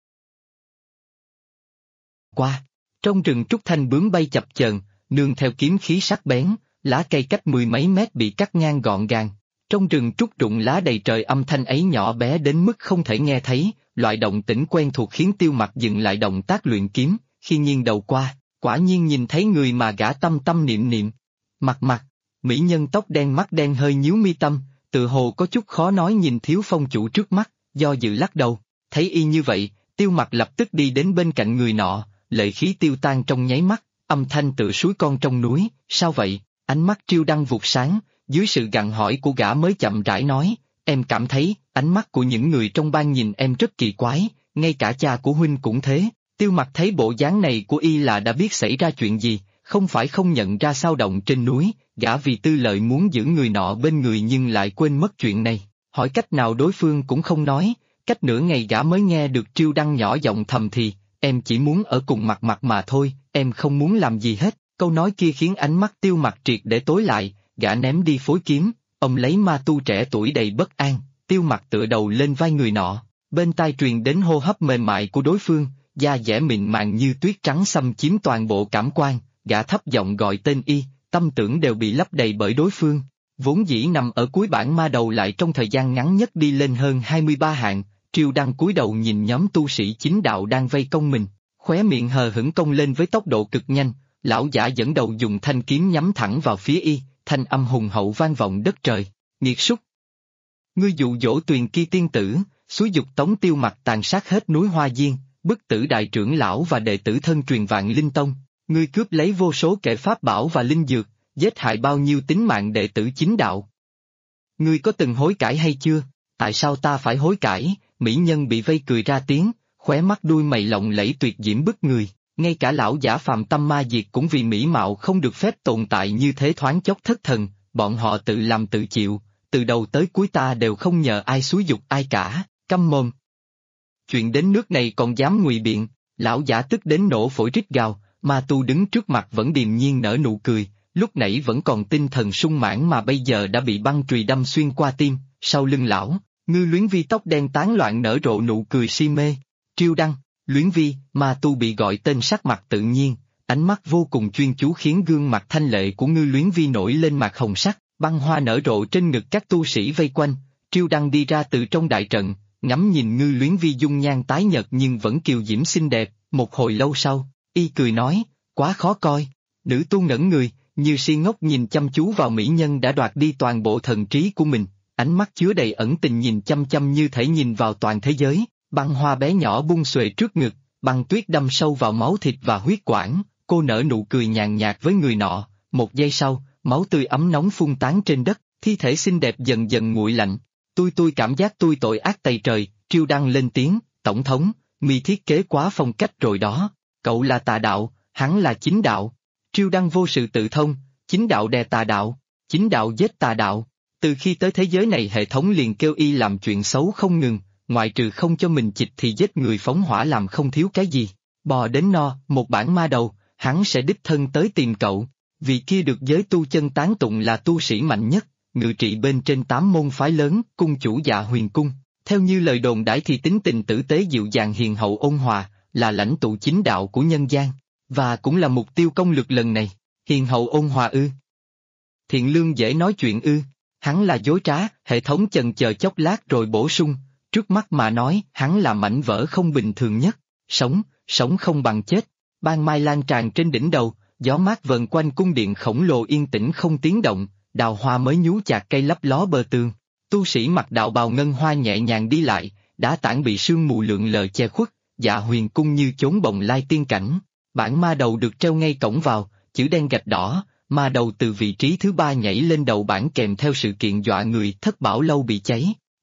Qua, trong rừng trúc thanh bướm bay chập chờn, nương theo kiếm khí sắc bén, lá cây cách mười mấy mét bị cắt ngang gọn gàng. Trong rừng trúc rụng lá đầy trời, âm thanh ấy nhỏ bé đến mức không thể nghe thấy, loại động tĩnh quen thuộc khiến Tiêu Mặc dừng lại động tác luyện kiếm, khi nghiêng đầu qua, quả nhiên nhìn thấy người mà gã tâm tâm niệm niệm. Mặt, mỹ nhân tóc đen mắt đen hơi nhíu mi tâm, tự hồ có chút khó nói nhìn Thiếu Phong chủ trước mắt, do dự lắc đầu. Thấy y như vậy, Tiêu Mặc lập tức đi đến bên cạnh người nọ, lệ khí tiêu tan trong nháy mắt, âm thanh tựa suối con trong núi. Sao vậy? Ánh mắt Triêu Đăng vụt sáng, dưới sự gặng hỏi của gã mới chậm rãi nói, em cảm thấy, ánh mắt của những người trong ban nhìn em rất kỳ quái, ngay cả cha của huynh cũng thế. Tiêu Mặc thấy bộ dáng này của y là đã biết xảy ra chuyện gì, không phải không nhận ra sao động trên núi, gã vì tư lợi muốn giữ người nọ bên người nhưng lại quên mất chuyện này, hỏi cách nào đối phương cũng không nói. Cách nửa ngày gã mới nghe được Triêu Đăng nhỏ giọng thầm thì, em chỉ muốn ở cùng Mặc mà thôi, em không muốn làm gì hết. Câu nói kia khiến ánh mắt Tiêu Mặc triệt để tối lại, gã ném đi phối kiếm, ông lấy ma tu trẻ tuổi đầy bất an. Tiêu Mặc tựa đầu lên vai người nọ, bên tai truyền đến hô hấp mềm mại của đối phương, da dẻ mịn màng như tuyết trắng xâm chiếm toàn bộ cảm quan. Gã thấp giọng gọi tên y, tâm tưởng đều bị lấp đầy bởi đối phương. Vốn dĩ nằm ở cuối bảng ma đầu lại trong thời gian ngắn nhất đi lên hơn 23 hạng. Triêu Đăng cúi đầu nhìn nhóm tu sĩ chính đạo đang vây công mình, khóe miệng hờ hững cong lên với tốc độ cực nhanh. Lão giả dẫn đầu dùng thanh kiếm nhắm thẳng vào phía y, thanh âm hùng hậu vang vọng đất trời. Nghiệt súc! Ngươi dụ dỗ Tuyền Ki tiên tử, xúi dục Tống Tiêu Mặc tàn sát hết núi Hoa Diên, bức tử đại trưởng lão và đệ tử thân truyền Vạn Linh Tông. Ngươi cướp lấy vô số kệ pháp bảo và linh dược, giết hại bao nhiêu tính mạng đệ tử chính đạo. Ngươi có từng hối cải hay chưa? Tại sao ta phải hối cải? Mỹ nhân bị vây cười ra tiếng, khóe mắt đuôi mày lộng lẫy tuyệt diễm bức người. Ngay cả lão giả Phàm Tâm Ma Diệt cũng vì mỹ mạo không được phép tồn tại như thế thoáng chốc thất thần. Bọn họ tự làm tự chịu, từ đầu tới cuối ta đều không nhờ ai xúi dục ai cả. Câm mồm! Chuyện đến nước này còn dám ngụy biện? Lão giả tức đến nổ phổi rít gào. Ma tu đứng trước mặt vẫn điềm nhiên nở nụ cười, lúc nãy vẫn còn tinh thần sung mãn mà bây giờ đã bị băng chùy đâm xuyên qua tim. Sau lưng lão, Ngư Luyến Vi tóc đen tán loạn nở rộ nụ cười si mê. Triêu Đăng, Luyến Vi, ma tu bị gọi tên sắc mặt tự nhiên, ánh mắt vô cùng chuyên chú khiến gương mặt thanh lệ của Ngư Luyến Vi nổi lên mạc hồng sắc, băng hoa nở rộ trên ngực các tu sĩ vây quanh. Triêu Đăng đi ra từ trong đại trận, ngắm nhìn Ngư Luyến Vi dung nhan tái nhợt nhưng vẫn kiều diễm xinh đẹp. Một hồi lâu sau, y cười nói, quá khó coi. Nữ tu ngẩn người, như si ngốc nhìn chăm chú vào mỹ nhân đã đoạt đi toàn bộ thần trí của mình, ánh mắt chứa đầy ẩn tình nhìn chăm chăm như thể nhìn vào toàn thế giới. Băng hoa bé nhỏ bung xuề trước ngực, băng tuyết đâm sâu vào máu thịt và huyết quản. Cô nở nụ cười nhàn nhạt với người nọ. Một giây sau, máu tươi ấm nóng phun tán trên đất, thi thể xinh đẹp dần dần nguội lạnh. Tôi cảm giác tôi tội ác tày trời. Triêu Đăng lên tiếng, tổng thống, mi thiết kế quá phong cách rồi đó. Cậu là tà đạo, hắn là chính đạo. Triêu Đăng vô sự tự thông, chính đạo đè tà đạo, chính đạo giết tà đạo. Từ khi tới thế giới này hệ thống liền kêu y làm chuyện xấu không ngừng, ngoại trừ không cho mình chịch thì giết người phóng hỏa làm không thiếu cái gì. Bò đến no, một bản ma đầu, hắn sẽ đích thân tới tìm cậu. Vì kia được giới tu chân tán tụng là tu sĩ mạnh nhất, ngự trị bên trên 8 môn phái lớn, cung chủ Dạ Huyền Cung. Theo như lời đồn đãi thì tính tình tử tế dịu dàng hiền hậu ôn hòa, là lãnh tụ chính đạo của nhân gian, và cũng là mục tiêu công lược lần này. Hiền hậu ôn hòa ư? Thiện lương dễ nói chuyện ư? Hắn là dối trá. Hệ thống chần chờ chốc lát rồi bổ sung, trước mắt mà nói hắn là mảnh vỡ không bình thường nhất, sống không bằng chết. Ban mai lan tràn trên đỉnh đầu, gió mát vần quanh cung điện khổng lồ yên tĩnh không tiếng động, đào hoa mới nhú chạc cây lấp ló bờ tường. Tu sĩ mặc đạo bào ngân hoa nhẹ nhàng đi lại, đá tảng bị sương mù lượn lờ che khuất. Dạ Huyền Cung như chốn bồng lai tiên cảnh. Bản ma đầu được treo ngay cổng vào, chữ đen gạch đỏ. Ma đầu từ vị trí thứ 3 nhảy lên đầu bảng kèm theo sự kiện dọa người Thất Bảo Lâu bị cháy.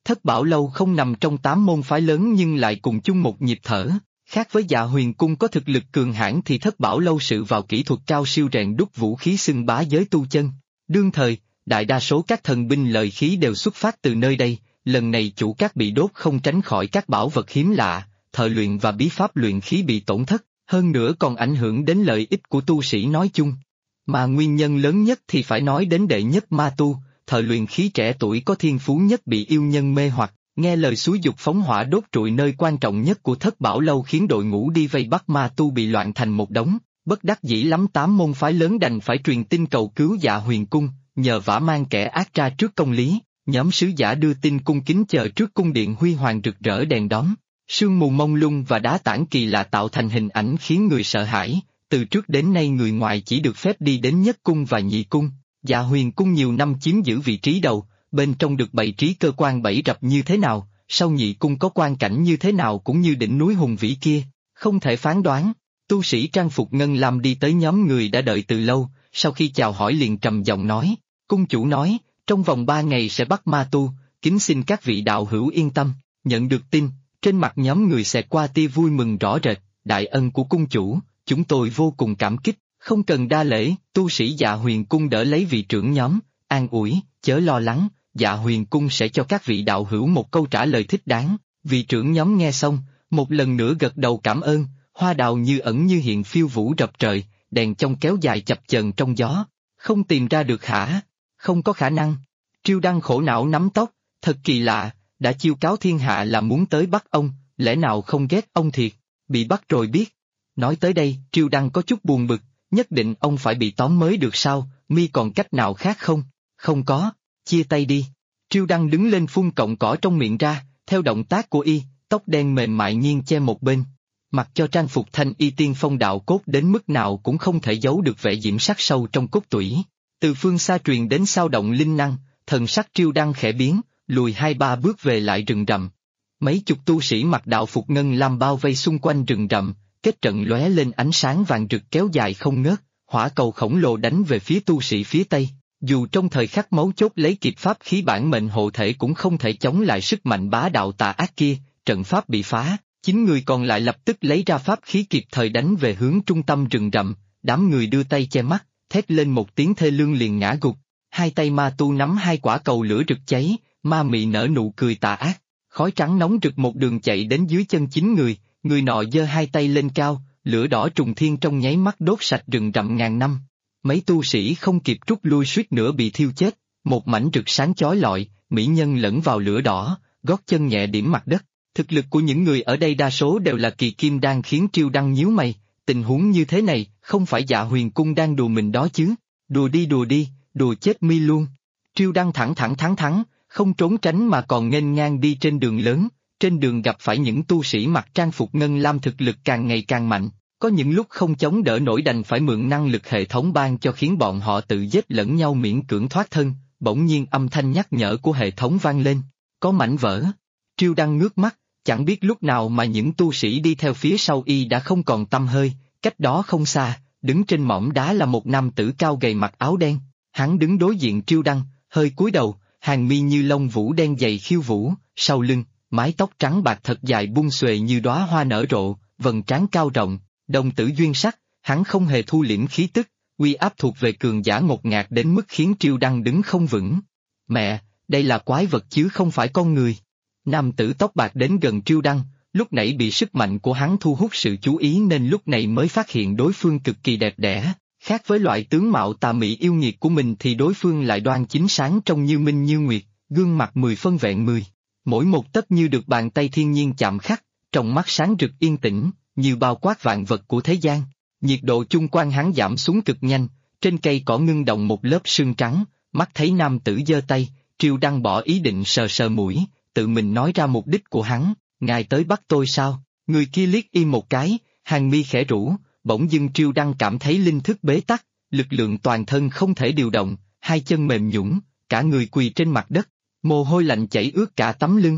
Thất Bảo Lâu không nằm trong 8 môn phái lớn nhưng lại cùng chung một nhịp thở. Khác với Dạ Huyền Cung có thực lực cường hãn thì Thất Bảo Lâu sự vào kỹ thuật cao siêu rèn đúc vũ khí xưng bá giới tu chân. Đương thời, đại đa số các thần binh lợi khí đều xuất phát từ nơi đây, lần này chủ các bị đốt không tránh khỏi các bảo vật hiếm lạ, thợ luyện và bí pháp luyện khí bị tổn thất, hơn nữa còn ảnh hưởng đến lợi ích của tu sĩ nói chung. Mà nguyên nhân lớn nhất thì phải nói đến đệ nhất ma tu, thợ luyện khí trẻ tuổi có thiên phú nhất bị yêu nhân mê hoặc, nghe lời xúi dục phóng hỏa đốt trụi nơi quan trọng nhất của Thất Bảo Lâu khiến đội ngũ đi vây bắt ma tu bị loạn thành một đống, bất đắc dĩ lắm 8 môn phái lớn đành phải truyền tin cầu cứu Dạ Huyền Cung, nhờ vả mang kẻ ác ra trước công lý, nhóm sứ giả đưa tin cung kính chờ trước cung điện huy hoàng rực rỡ đèn đóm, sương mù mông lung và đá tảng kỳ lạ tạo thành hình ảnh khiến người sợ hãi, từ trước đến nay người ngoài chỉ được phép đi đến nhất cung và nhị cung, Dạ Huyền Cung nhiều năm chiếm giữ vị trí đầu, bên trong được bày trí cơ quan bẫy rập như thế nào, sau nhị cung có quan cảnh như thế nào cũng như đỉnh núi hùng vĩ kia, không thể phán đoán. Tu sĩ trang phục ngân lam đi tới nhóm người đã đợi từ lâu, sau khi chào hỏi liền trầm giọng nói, cung chủ nói, trong vòng 3 ngày sẽ bắt ma tu, kính xin các vị đạo hữu yên tâm, nhận được tin, trên mặt nhóm người xẹt qua tia vui mừng rõ rệt, đại ân của cung chủ, chúng tôi vô cùng cảm kích, không cần đa lễ, tu sĩ Dạ Huyền Cung đỡ lấy vị trưởng nhóm, an ủi, chớ lo lắng, Dạ Huyền Cung sẽ cho các vị đạo hữu một câu trả lời thích đáng, vị trưởng nhóm nghe xong, một lần nữa gật đầu cảm ơn, hoa đào như ẩn như hiện phiêu vũ rập trời, đèn trong kéo dài chập chờn trong gió, không tìm ra được hả? Không có khả năng. Triêu Đăng khổ não nắm tóc, thật kỳ lạ, đã chiêu cáo thiên hạ là muốn tới bắt ông, lẽ nào không ghét ông thiệt, bị bắt rồi biết. Nói tới đây, Triêu Đăng có chút buồn bực, nhất định ông phải bị tóm mới được sao, mi còn cách nào khác không? Không có, chia tay đi. Triêu Đăng đứng lên phun cọng cỏ trong miệng ra, theo động tác của y, tóc đen mềm mại nghiêng che một bên. Mặc cho trang phục thanh y tiên phong đạo cốt đến mức nào cũng không thể giấu được vẻ diễm sắc sâu trong cốt tủy. Từ phương xa truyền đến sao động linh năng, thần sắc Triêu Đăng khẽ biến, lùi 2-3 bước về lại rừng rậm. Mấy chục tu sĩ mặc đạo phục ngân lam bao vây xung quanh rừng rậm, kết trận lóe lên ánh sáng vàng rực kéo dài không ngớt, hỏa cầu khổng lồ đánh về phía tu sĩ phía tây. Dù trong thời khắc mấu chốt lấy kịp pháp khí bản mệnh hộ thể cũng không thể chống lại sức mạnh bá đạo tà ác kia, trận pháp bị phá, 9 người còn lại lập tức lấy ra pháp khí kịp thời đánh về hướng trung tâm rừng rậm, đám người đưa tay che mắt, thét lên một tiếng thê lương liền ngã gục, hai tay ma tu nắm 2 quả cầu lửa rực cháy, ma mị nở nụ cười tà ác, khói trắng nóng rực một đường chạy đến dưới chân 9 người, người nọ giơ 2 tay lên cao, lửa đỏ trùng thiên trong nháy mắt đốt sạch rừng rậm ngàn năm. Mấy tu sĩ không kịp rút lui suýt nữa bị thiêu chết, một mảnh rực sáng chói lọi, mỹ nhân lẫn vào lửa đỏ, gót chân nhẹ điểm mặt đất. Thực lực của những người ở đây đa số đều là kỳ kim đan khiến Triêu Đăng nhíu mày, tình huống như thế này, không phải Dạ Huyền Cung đang đùa mình đó chứ, đùa đi, đùa chết mi luôn. Triêu Đăng thẳng, không trốn tránh mà còn nghênh ngang đi trên đường lớn, trên đường gặp phải những tu sĩ mặc trang phục ngân lam thực lực càng ngày càng mạnh. Có những lúc không chống đỡ nổi đành phải mượn năng lực hệ thống ban cho khiến bọn họ tự giết lẫn nhau miễn cưỡng thoát thân, bỗng nhiên âm thanh nhắc nhở của hệ thống vang lên, có mảnh vỡ. Triêu Đăng ngước mắt, chẳng biết lúc nào mà những tu sĩ đi theo phía sau y đã không còn tăm hơi, cách đó không xa, đứng trên mỏm đá là một nam tử cao gầy mặc áo đen, hắn đứng đối diện Triêu Đăng, hơi cúi đầu, hàng mi như lông vũ đen dày khiêu vũ, sau lưng, mái tóc trắng bạc thật dài bung xuề như đóa hoa nở rộ, vầng trán cao rộng. Đồng tử duyên sắc, hắn không hề thu liễm khí tức, uy áp thuộc về cường giả ngột ngạt đến mức khiến Triêu Đăng đứng không vững. Mẹ, đây là quái vật chứ không phải con người. Nam tử tóc bạc đến gần Triêu Đăng, lúc nãy bị sức mạnh của hắn thu hút sự chú ý nên lúc này mới phát hiện đối phương cực kỳ đẹp đẽ. Khác với loại tướng mạo tà mị yêu nghiệt của mình thì đối phương lại đoan chính sáng trông như minh như nguyệt, gương mặt 10 phân vẹn 10. Mỗi một tấc như được bàn tay thiên nhiên chạm khắc, trong mắt sáng rực yên tĩnh, như bao quát vạn vật của thế gian. Nhiệt độ chung quanh hắn giảm xuống cực nhanh, trên cây cỏ ngưng động một lớp sương trắng, mắt thấy nam tử giơ tay, Triêu Đăng bỏ ý định sờ sờ mũi, tự mình nói ra mục đích của hắn, ngài tới bắt tôi sao? Người kia liếc y một cái, hàng mi khẽ rũ, bỗng dưng Triêu Đăng cảm thấy linh thức bế tắc, lực lượng toàn thân không thể điều động, hai chân mềm nhũn, cả người quỳ trên mặt đất, mồ hôi lạnh chảy ướt cả tấm lưng.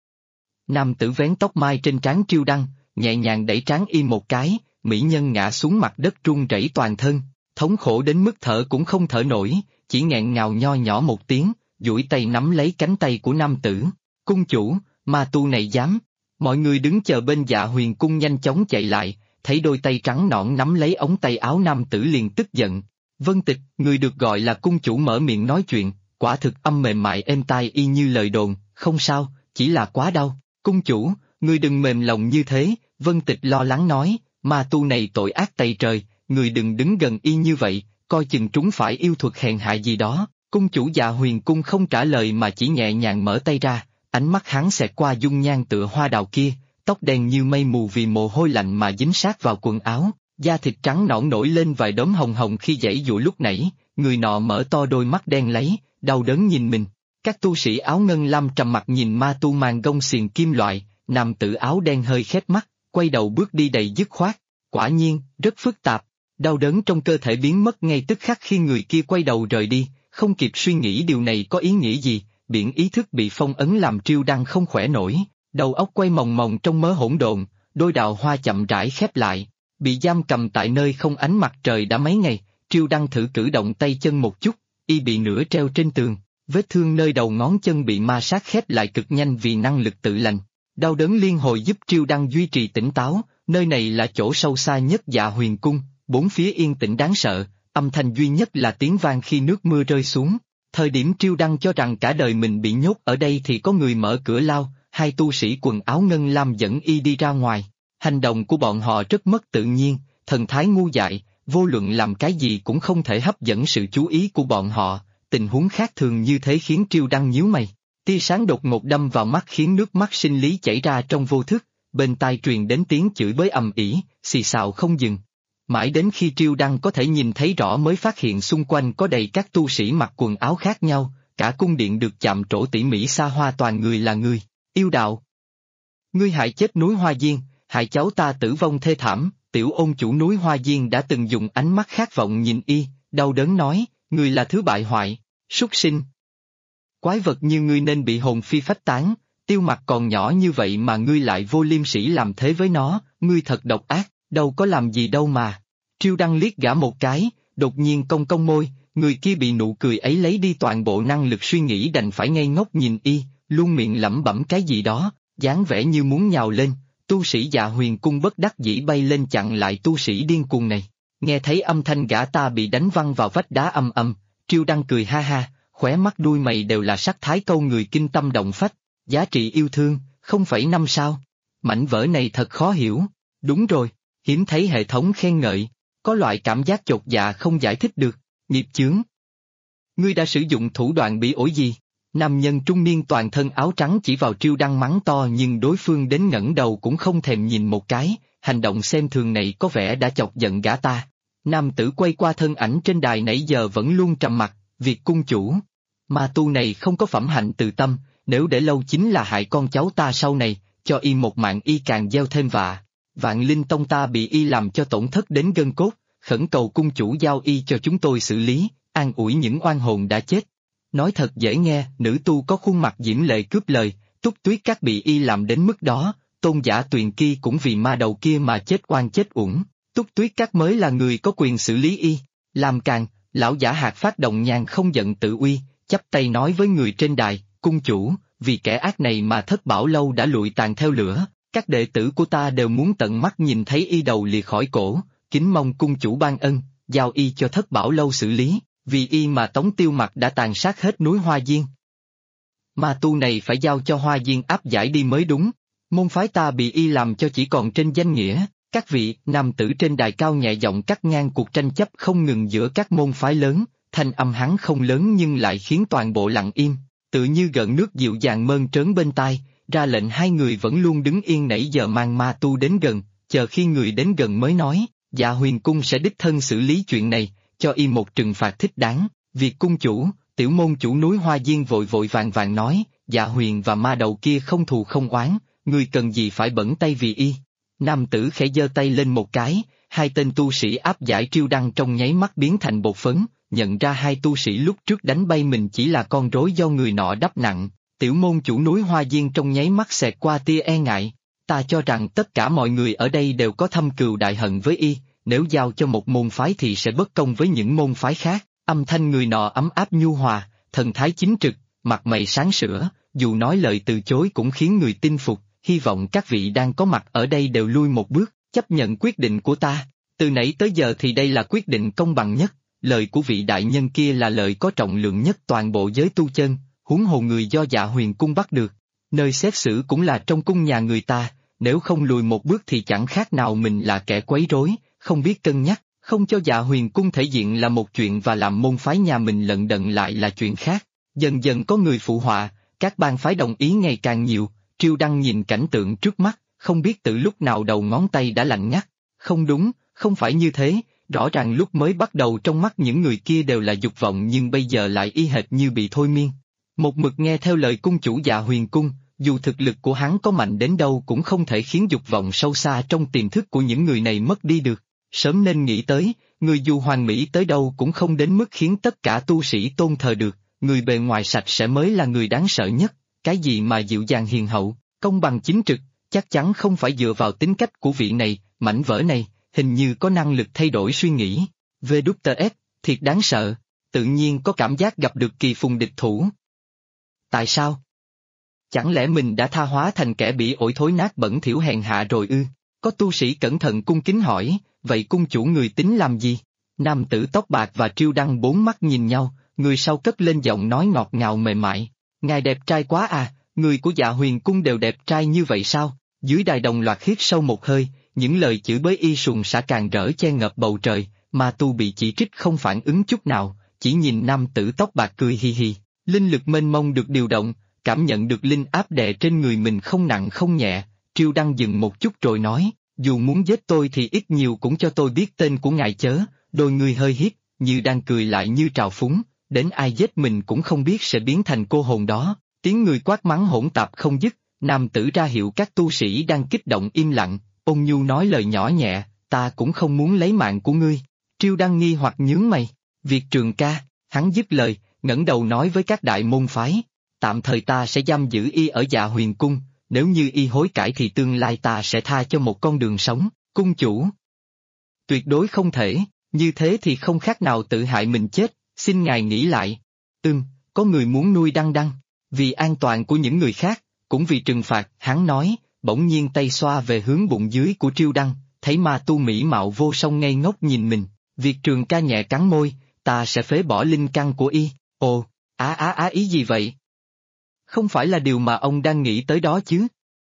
Nam tử vén tóc mai trên trán Triêu Đăng, nhẹ nhàng đẩy trán y một cái, mỹ nhân ngã xuống mặt đất run rẩy toàn thân, thống khổ đến mức thở cũng không thở nổi, chỉ nghẹn ngào nho nhỏ một tiếng, duỗi tay nắm lấy cánh tay của nam tử. Cung chủ, ma tu này dám. Mọi người đứng chờ bên Dạ Huyền cung nhanh chóng chạy lại, thấy đôi tay trắng nõn nắm lấy ống tay áo nam tử liền tức giận. Vân Tịch, người được gọi là cung chủ mở miệng nói chuyện, quả thực âm mềm mại êm tai y như lời đồn, không sao, chỉ là quá đau. Cung chủ, người đừng mềm lòng như thế, Vân Tịch lo lắng nói, ma tu này tội ác tày trời, người đừng đứng gần y như vậy, coi chừng trúng phải yêu thuật hèn hạ gì đó. Cung chủ Dạ Huyền cung không trả lời mà chỉ nhẹ nhàng mở tay ra, ánh mắt hắn xẹt qua dung nhan tựa hoa đào kia, tóc đen như mây mù vì mồ hôi lạnh mà dính sát vào quần áo, da thịt trắng nõn nổi lên vài đốm hồng hồng khi giãy giụa lúc nãy, người nọ mở to đôi mắt đen lấy, đau đớn nhìn mình. Các tu sĩ áo ngân lam trầm mặt nhìn ma tu màn gông xiềng kim loại, nam tử áo đen hơi khép mắt, quay đầu bước đi đầy dứt khoát, quả nhiên, rất phức tạp, đau đớn trong cơ thể biến mất ngay tức khắc khi người kia quay đầu rời đi, không kịp suy nghĩ điều này có ý nghĩa gì, biển ý thức bị phong ấn làm Triêu Đăng không khỏe nổi, đầu óc quay mòng mòng trong mớ hỗn độn, đôi đạo hoa chậm rãi khép lại, bị giam cầm tại nơi không ánh mặt trời đã mấy ngày, Triêu Đăng thử cử động tay chân một chút, y bị nửa treo trên tường, vết thương nơi đầu ngón chân bị ma sát khép lại cực nhanh vì năng lực tự lành. Đau đớn liên hồi giúp Triêu Đăng duy trì tỉnh táo, nơi này là chỗ sâu xa nhất Dạ Huyền cung, bốn phía yên tĩnh đáng sợ, âm thanh duy nhất là tiếng vang khi nước mưa rơi xuống. Thời điểm Triêu Đăng cho rằng cả đời mình bị nhốt ở đây thì có người mở cửa lao, hai tu sĩ quần áo ngân lam dẫn y đi ra ngoài. Hành động của bọn họ rất mất tự nhiên, thần thái ngu dại, vô luận làm cái gì cũng không thể hấp dẫn sự chú ý của bọn họ, tình huống khác thường như thế khiến Triêu Đăng nhíu mày. Tia sáng đột ngột đâm vào mắt khiến nước mắt sinh lý chảy ra trong vô thức, bên tai truyền đến tiếng chửi bới ầm ĩ, xì xào không dừng. Mãi đến khi Triêu Đăng có thể nhìn thấy rõ mới phát hiện xung quanh có đầy các tu sĩ mặc quần áo khác nhau, cả cung điện được chạm trổ tỉ mỉ xa hoa toàn người là người, yêu đạo. Ngươi hại chết núi Hoa Diên, hại cháu ta tử vong thê thảm, tiểu ôn chủ núi Hoa Diên đã từng dùng ánh mắt khát vọng nhìn y, đau đớn nói, ngươi là thứ bại hoại, súc sinh. Quái vật như ngươi nên bị hồn phi phách tán, Tiêu Mặc còn nhỏ như vậy mà ngươi lại vô liêm sỉ làm thế với nó, ngươi thật độc ác, đâu có làm gì đâu mà. Triêu Đăng liếc gã một cái, đột nhiên cong cong môi, người kia bị nụ cười ấy lấy đi toàn bộ năng lực suy nghĩ đành phải ngây ngốc nhìn y, luôn miệng lẩm bẩm cái gì đó, dáng vẻ như muốn nhào lên, tu sĩ Dạ Huyền cung bất đắc dĩ bay lên chặn lại tu sĩ điên cuồng này. Nghe thấy âm thanh gã ta bị đánh văng vào vách đá ầm ầm, Triêu Đăng cười ha ha, khóe mắt đuôi mày đều là sắc thái câu người kinh tâm động phách, giá trị yêu thương, 0,5 sao. Mảnh vỡ này thật khó hiểu, đúng rồi, hiếm thấy hệ thống khen ngợi, có loại cảm giác chột dạ không giải thích được, nghiệp chướng. Ngươi đã sử dụng thủ đoạn bị ổi gì? Nam nhân trung niên toàn thân áo trắng chỉ vào Triêu Đăng mắng to nhưng đối phương đến ngẩng đầu cũng không thèm nhìn một cái, hành động xem thường này có vẻ đã chọc giận gã ta. Nam tử quay qua thân ảnh trên đài nãy giờ vẫn luôn trầm mặc, việc cung chủ. Ma tu này không có phẩm hạnh từ tâm, nếu để lâu chính là hại con cháu ta sau này, cho y một mạng y càng gieo thêm vạ. Vạn Linh Tông ta bị y làm cho tổn thất đến gân cốt, khẩn cầu cung chủ giao y cho chúng tôi xử lý, an ủi những oan hồn đã chết. Nói thật dễ nghe, nữ tu có khuôn mặt diễm lệ cướp lời, Túc Tuyết Các bị y làm đến mức đó, Tôn Giả Tuyền Ki cũng vì ma đầu kia mà chết oan chết uổng, Túc Tuyết Các mới là người có quyền xử lý y. Làm càng, lão giả hạt phát động nhàn không giận tự uy, chắp tay nói với người trên đài, cung chủ, vì kẻ ác này mà Thất Bảo Lâu đã lụi tàn theo lửa, các đệ tử của ta đều muốn tận mắt nhìn thấy y đầu lìa khỏi cổ, kính mong cung chủ ban ân, giao y cho Thất Bảo Lâu xử lý, vì y mà Tống Tiêu Mặc đã tàn sát hết núi Hoa Diên. Ma tu này phải giao cho Hoa Diên áp giải đi mới đúng, môn phái ta bị y làm cho chỉ còn trên danh nghĩa. Các vị, nam tử trên đài cao nhẹ giọng cắt ngang cuộc tranh chấp không ngừng giữa các môn phái lớn, thanh âm hắn không lớn nhưng lại khiến toàn bộ lặng im, tự như gợn nước dịu dàng mơn trớn bên tai, ra lệnh hai người vẫn luôn đứng yên nãy giờ mang ma tu đến gần, chờ khi người đến gần mới nói, Dạ Huyền cung sẽ đích thân xử lý chuyện này, cho y một trừng phạt thích đáng. Việc cung chủ, tiểu môn chủ núi Hoa Diên vội vội vàng nói, Dạ Huyền và ma đầu kia không thù không oán, người cần gì phải bẩn tay vì y. Nam tử khẽ giơ tay lên một cái, hai tên tu sĩ áp giải Triêu Đăng trong nháy mắt biến thành bột phấn, nhận ra hai tu sĩ lúc trước đánh bay mình chỉ là con rối do người nọ đắp nặng, tiểu môn chủ núi Hoa Diên trong nháy mắt xẹt qua tia e ngại, ta cho rằng tất cả mọi người ở đây đều có thâm cừu đại hận với y, nếu giao cho một môn phái thì sẽ bất công với những môn phái khác, âm thanh người nọ ấm áp nhu hòa, thần thái chính trực, mặt mày sáng sủa, dù nói lời từ chối cũng khiến người tin phục, hy vọng các vị đang có mặt ở đây đều lui một bước, chấp nhận quyết định của ta. Từ nãy tới giờ thì đây là quyết định công bằng nhất, lời của vị đại nhân kia là lời có trọng lượng nhất toàn bộ giới tu chân, huống hồ người do Dạ Huyền Cung bắt được. Nơi xét xử cũng là trong cung nhà người ta, nếu không lùi một bước thì chẳng khác nào mình là kẻ quấy rối, không biết cân nhắc, không cho Dạ Huyền Cung thể diện là một chuyện và làm môn phái nhà mình lận đận lại là chuyện khác. Dần dần có người phụ họa, các bang phái đồng ý ngày càng nhiều, Triêu Đăng nhìn cảnh tượng trước mắt, không biết từ lúc nào đầu ngón tay đã lạnh ngắt. Không đúng, không phải như thế, rõ ràng lúc mới bắt đầu trong mắt những người kia đều là dục vọng nhưng bây giờ lại y hệt như bị thôi miên. Một mực nghe theo lời cung chủ Dạ Huyền Cung, dù thực lực của hắn có mạnh đến đâu cũng không thể khiến dục vọng sâu xa trong tiềm thức của những người này mất đi được. Sớm nên nghĩ tới, người dù hoàn mỹ tới đâu cũng không đến mức khiến tất cả tu sĩ tôn thờ được, người bề ngoài sạch sẽ mới là người đáng sợ nhất, cái gì mà dịu dàng hiền hậu, công bằng chính trực, chắc chắn không phải dựa vào tính cách của vị này, mảnh vỡ này, hình như có năng lực thay đổi suy nghĩ. VWF, thiệt đáng sợ, tự nhiên có cảm giác gặp được kỳ phùng địch thủ. Tại sao? Chẳng lẽ mình đã tha hóa thành kẻ bị ổi thối nát bẩn thỉu hèn hạ rồi ư? Có tu sĩ cẩn thận cung kính hỏi, vậy cung chủ người tính làm gì? Nam tử tóc bạc và Triêu Đăng bốn mắt nhìn nhau, người sau cất lên giọng nói ngọt ngào mềm mại. Ngài đẹp trai quá à, người của Dạ Huyền Cung đều đẹp trai như vậy sao? Dưới đài đồng loạt hít sâu một hơi, những lời chửi bới y sùng sã càng rỡ che ngập bầu trời, mà tu bị chỉ trích không phản ứng chút nào, chỉ nhìn nam tử tóc bạc cười hi hi. Linh lực mênh mông được điều động, cảm nhận được linh áp đè trên người mình không nặng không nhẹ, Triêu Đăng dừng một chút rồi nói, dù muốn giết tôi thì ít nhiều cũng cho tôi biết tên của ngài chớ, đôi người hơi hiếp, như đang cười lại như trào phúng, đến ai giết mình cũng không biết sẽ biến thành cô hồn đó, tiếng người quát mắng hỗn tạp không dứt, nam tử ra hiệu các tu sĩ đang kích động im lặng, ôn nhu nói lời nhỏ nhẹ, ta cũng không muốn lấy mạng của ngươi. Triêu Đăng nghi hoặc nhướng mày, Việt Trường ca, hắn dứt lời, ngẩng đầu nói với các đại môn phái, tạm thời ta sẽ giam giữ y ở Dạ Huyền Cung, nếu như y hối cải thì tương lai ta sẽ tha cho một con đường sống, cung chủ. Tuyệt đối không thể, như thế thì không khác nào tự hại mình chết, xin ngài nghĩ lại. Có người muốn nuôi Đăng Đăng, vì an toàn của những người khác, cũng vì trừng phạt, hắn nói, bỗng nhiên tay xoa về hướng bụng dưới của Triêu Đăng, thấy ma tu mỹ mạo vô song ngây ngốc nhìn mình, Việt Trường ca nhẹ cắn môi, ta sẽ phế bỏ linh căn của y, ồ, ý gì vậy? Không phải là điều mà ông đang nghĩ tới đó chứ?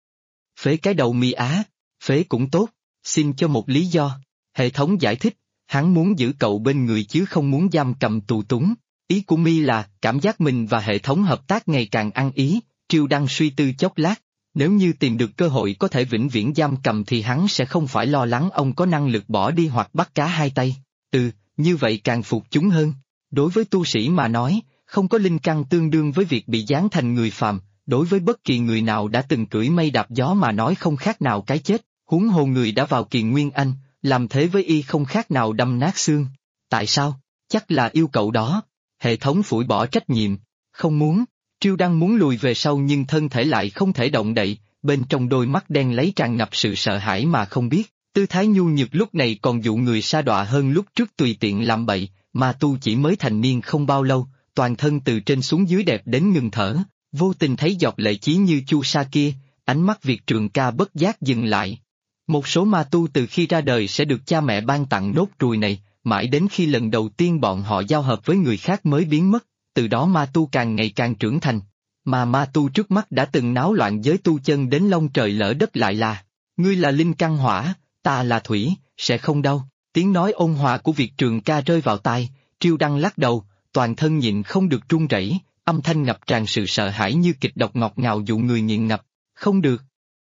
Phế cái đầu mi á, phế cũng tốt, xin cho một lý do. Hệ thống giải thích, hắn muốn giữ cậu bên người chứ không muốn giam cầm tù túng. Ý của mi là cảm giác mình và hệ thống hợp tác ngày càng ăn ý, Triêu Đăng suy tư chốc lát. Nếu như tìm được cơ hội có thể vĩnh viễn giam cầm thì hắn sẽ không phải lo lắng ông có năng lực bỏ đi hoặc bắt cá hai tay. Như vậy càng phục chúng hơn. Đối với tu sĩ mà nói, không có linh căn tương đương với việc bị giáng thành người phàm, đối với bất kỳ người nào đã từng cưỡi mây đạp gió mà nói không khác nào cái chết, huống hồ người đã vào Kiền Nguyên Anh, làm thế với y không khác nào đâm nát xương. Tại sao? Chắc là yêu cầu đó. Hệ thống phủi bỏ trách nhiệm. Không muốn. Triêu Đăng muốn lùi về sau nhưng thân thể lại không thể động đậy, bên trong đôi mắt đen lấy tràn ngập sự sợ hãi mà không biết. Tư thái nhu nhược lúc này còn dụ người sa đọa hơn lúc trước tùy tiện làm bậy, mà tu chỉ mới thành niên không bao lâu, toàn thân từ trên xuống dưới đẹp đến ngừng thở, vô tình thấy giọt lệ chí như chu sa kia, ánh mắt Việt Trường ca bất giác dừng lại. Một số ma tu từ khi ra đời sẽ được cha mẹ ban tặng nốt ruồi này, mãi đến khi lần đầu tiên bọn họ giao hợp với người khác mới biến mất, từ đó ma tu càng ngày càng trưởng thành. Mà ma tu trước mắt đã từng náo loạn giới tu chân đến lông trời lỡ đất lại là, ngươi là linh căn hỏa, ta là thủy, sẽ không đau. Tiếng nói ôn hòa của Việt Trường ca rơi vào tai, Triêu Đăng lắc đầu, toàn thân nhịn không được run rẩy, âm thanh ngập tràn sự sợ hãi như kịch độc ngọt ngào dụ người nghiện ngập. Không được.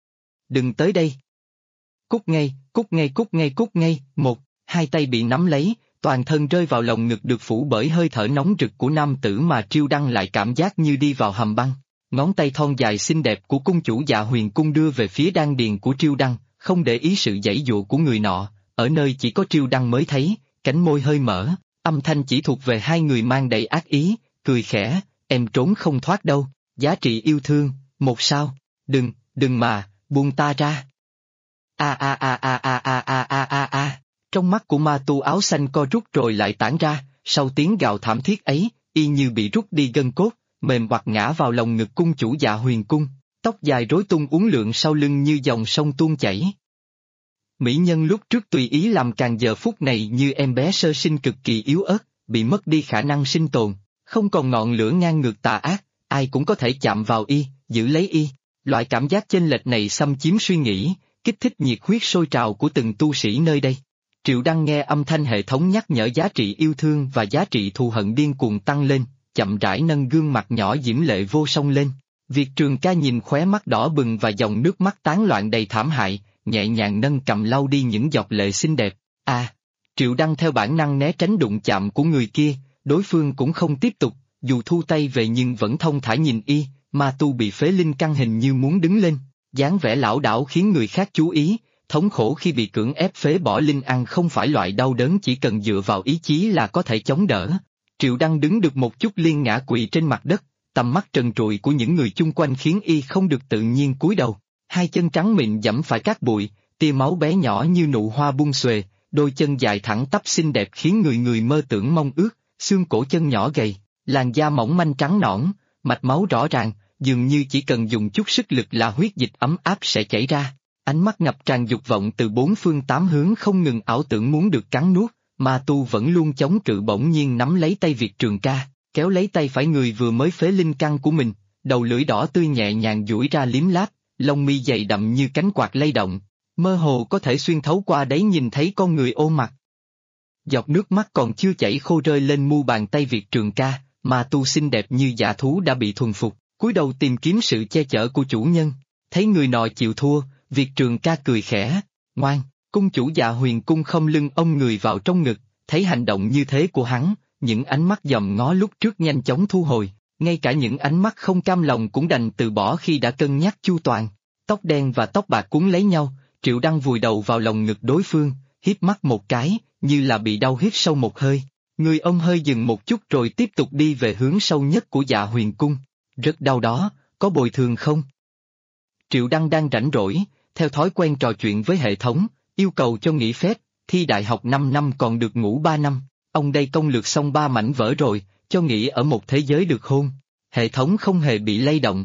Đừng tới đây. Cút ngay, cút ngay, cút ngay, cút ngay. Một, hai tay bị nắm lấy, toàn thân rơi vào lồng ngực được phủ bởi hơi thở nóng rực của nam tử mà Triêu Đăng lại cảm giác như đi vào hầm băng. Ngón tay thon dài xinh đẹp của cung chủ Dạ Huyền Cung đưa về phía đan điền của Triêu Đăng, không để ý sự giãy dụa của người nọ, ở nơi chỉ có Triêu Đăng mới thấy, cánh môi hơi mở, âm thanh chỉ thuộc về hai người mang đầy ác ý, cười khẽ, em trốn không thoát đâu, giá trị yêu thương, một sao, đừng mà, buông ta ra. Trong mắt của ma tu áo xanh co rút rồi lại tản ra, sau tiếng gào thảm thiết ấy, y như bị rút đi gân cốt, mềm hoặc ngã vào lòng ngực cung chủ Dạ Huyền Cung, tóc dài rối tung uốn lượn sau lưng như dòng sông tuôn chảy. Mỹ nhân lúc trước tùy ý làm càng giờ phút này như em bé sơ sinh cực kỳ yếu ớt, bị mất đi khả năng sinh tồn, không còn ngọn lửa ngang ngược tà ác, ai cũng có thể chạm vào y, giữ lấy y. Loại cảm giác chênh lệch này xâm chiếm suy nghĩ, kích thích nhiệt huyết sôi trào của từng tu sĩ nơi đây. Triệu Đăng nghe âm thanh hệ thống nhắc nhở giá trị yêu thương và giá trị thù hận điên cuồng tăng lên, chậm rãi nâng gương mặt nhỏ diễm lệ vô song lên. Việt Trường Ca nhìn khóe mắt đỏ bừng và dòng nước mắt tán loạn đầy thảm hại, nhẹ nhàng nâng cầm lau đi những giọt lệ xinh đẹp. Triệu Đăng theo bản năng né tránh đụng chạm của người kia, đối phương cũng không tiếp tục, dù thu tay về nhưng vẫn thông thả nhìn y. Ma tu bị phế linh căn hình như muốn đứng lên, dáng vẻ lảo đảo khiến người khác chú ý, thống khổ khi bị cưỡng ép phế bỏ linh ăn không phải loại đau đớn chỉ cần dựa vào ý chí là có thể chống đỡ. Triệu Đăng đứng được một chút liên ngã quỵ trên mặt đất, tầm mắt trần trụi của những người chung quanh khiến y không được tự nhiên cúi đầu, hai chân trắng mịn dẫm phải cát bụi, tia máu bé nhỏ như nụ hoa bung xuề, đôi chân dài thẳng tắp xinh đẹp khiến người người mơ tưởng mong ước, xương cổ chân nhỏ gầy, làn da mỏng manh trắng nõn, mạch máu rõ ràng, dường như chỉ cần dùng chút sức lực là huyết dịch ấm áp sẽ chảy ra. Ánh mắt ngập tràn dục vọng từ bốn phương tám hướng không ngừng ảo tưởng muốn được cắn nuốt, ma tu vẫn luôn chống cự bỗng nhiên nắm lấy tay Việt Trường Ca, kéo lấy tay phải người vừa mới phế linh căn của mình, đầu lưỡi đỏ tươi nhẹ nhàng duỗi ra liếm láp, lông mi dày đậm như cánh quạt lay động, mơ hồ có thể xuyên thấu qua đấy nhìn thấy con người ôm mặt. Giọt nước mắt còn chưa chảy khô rơi lên mu bàn tay Việt Trường Ca, ma tu xinh đẹp như dã thú đã bị thuần phục, cúi đầu tìm kiếm sự che chở của chủ nhân. Thấy người nọ chịu thua, Việt Trường Ca cười khẽ, ngoan. Cung chủ Dạ Huyền Cung không lưng ôm người vào trong ngực, thấy hành động như thế của hắn, những ánh mắt dòm ngó lúc trước nhanh chóng thu hồi, ngay cả những ánh mắt không cam lòng cũng đành từ bỏ khi đã cân nhắc chu toàn. Tóc đen và tóc bạc cuốn lấy nhau, Triệu Đăng vùi đầu vào lồng ngực đối phương, híp mắt một cái, như là bị đau hít sâu một hơi. Người ông hơi dừng một chút rồi tiếp tục đi về hướng sâu nhất của Dạ Huyền Cung. Rất đau đó, có bồi thường không? Triệu Đăng đang rảnh rỗi, theo thói quen trò chuyện với hệ thống, yêu cầu cho nghỉ phép, thi đại học 5 năm còn được ngủ 3 năm, ông đây công lược xong 3 mảnh vỡ rồi, cho nghỉ ở một thế giới được hôn. Hệ thống không hề bị lay động.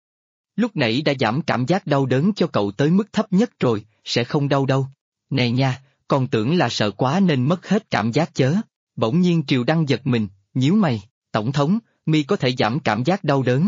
Lúc nãy đã giảm cảm giác đau đớn cho cậu tới mức thấp nhất rồi, sẽ không đau đâu. Nè nha, còn tưởng là sợ quá nên mất hết cảm giác chớ. Bỗng nhiên Triều Đăng giật mình, nhíu mày, tổng thống, mi có thể giảm cảm giác đau đớn.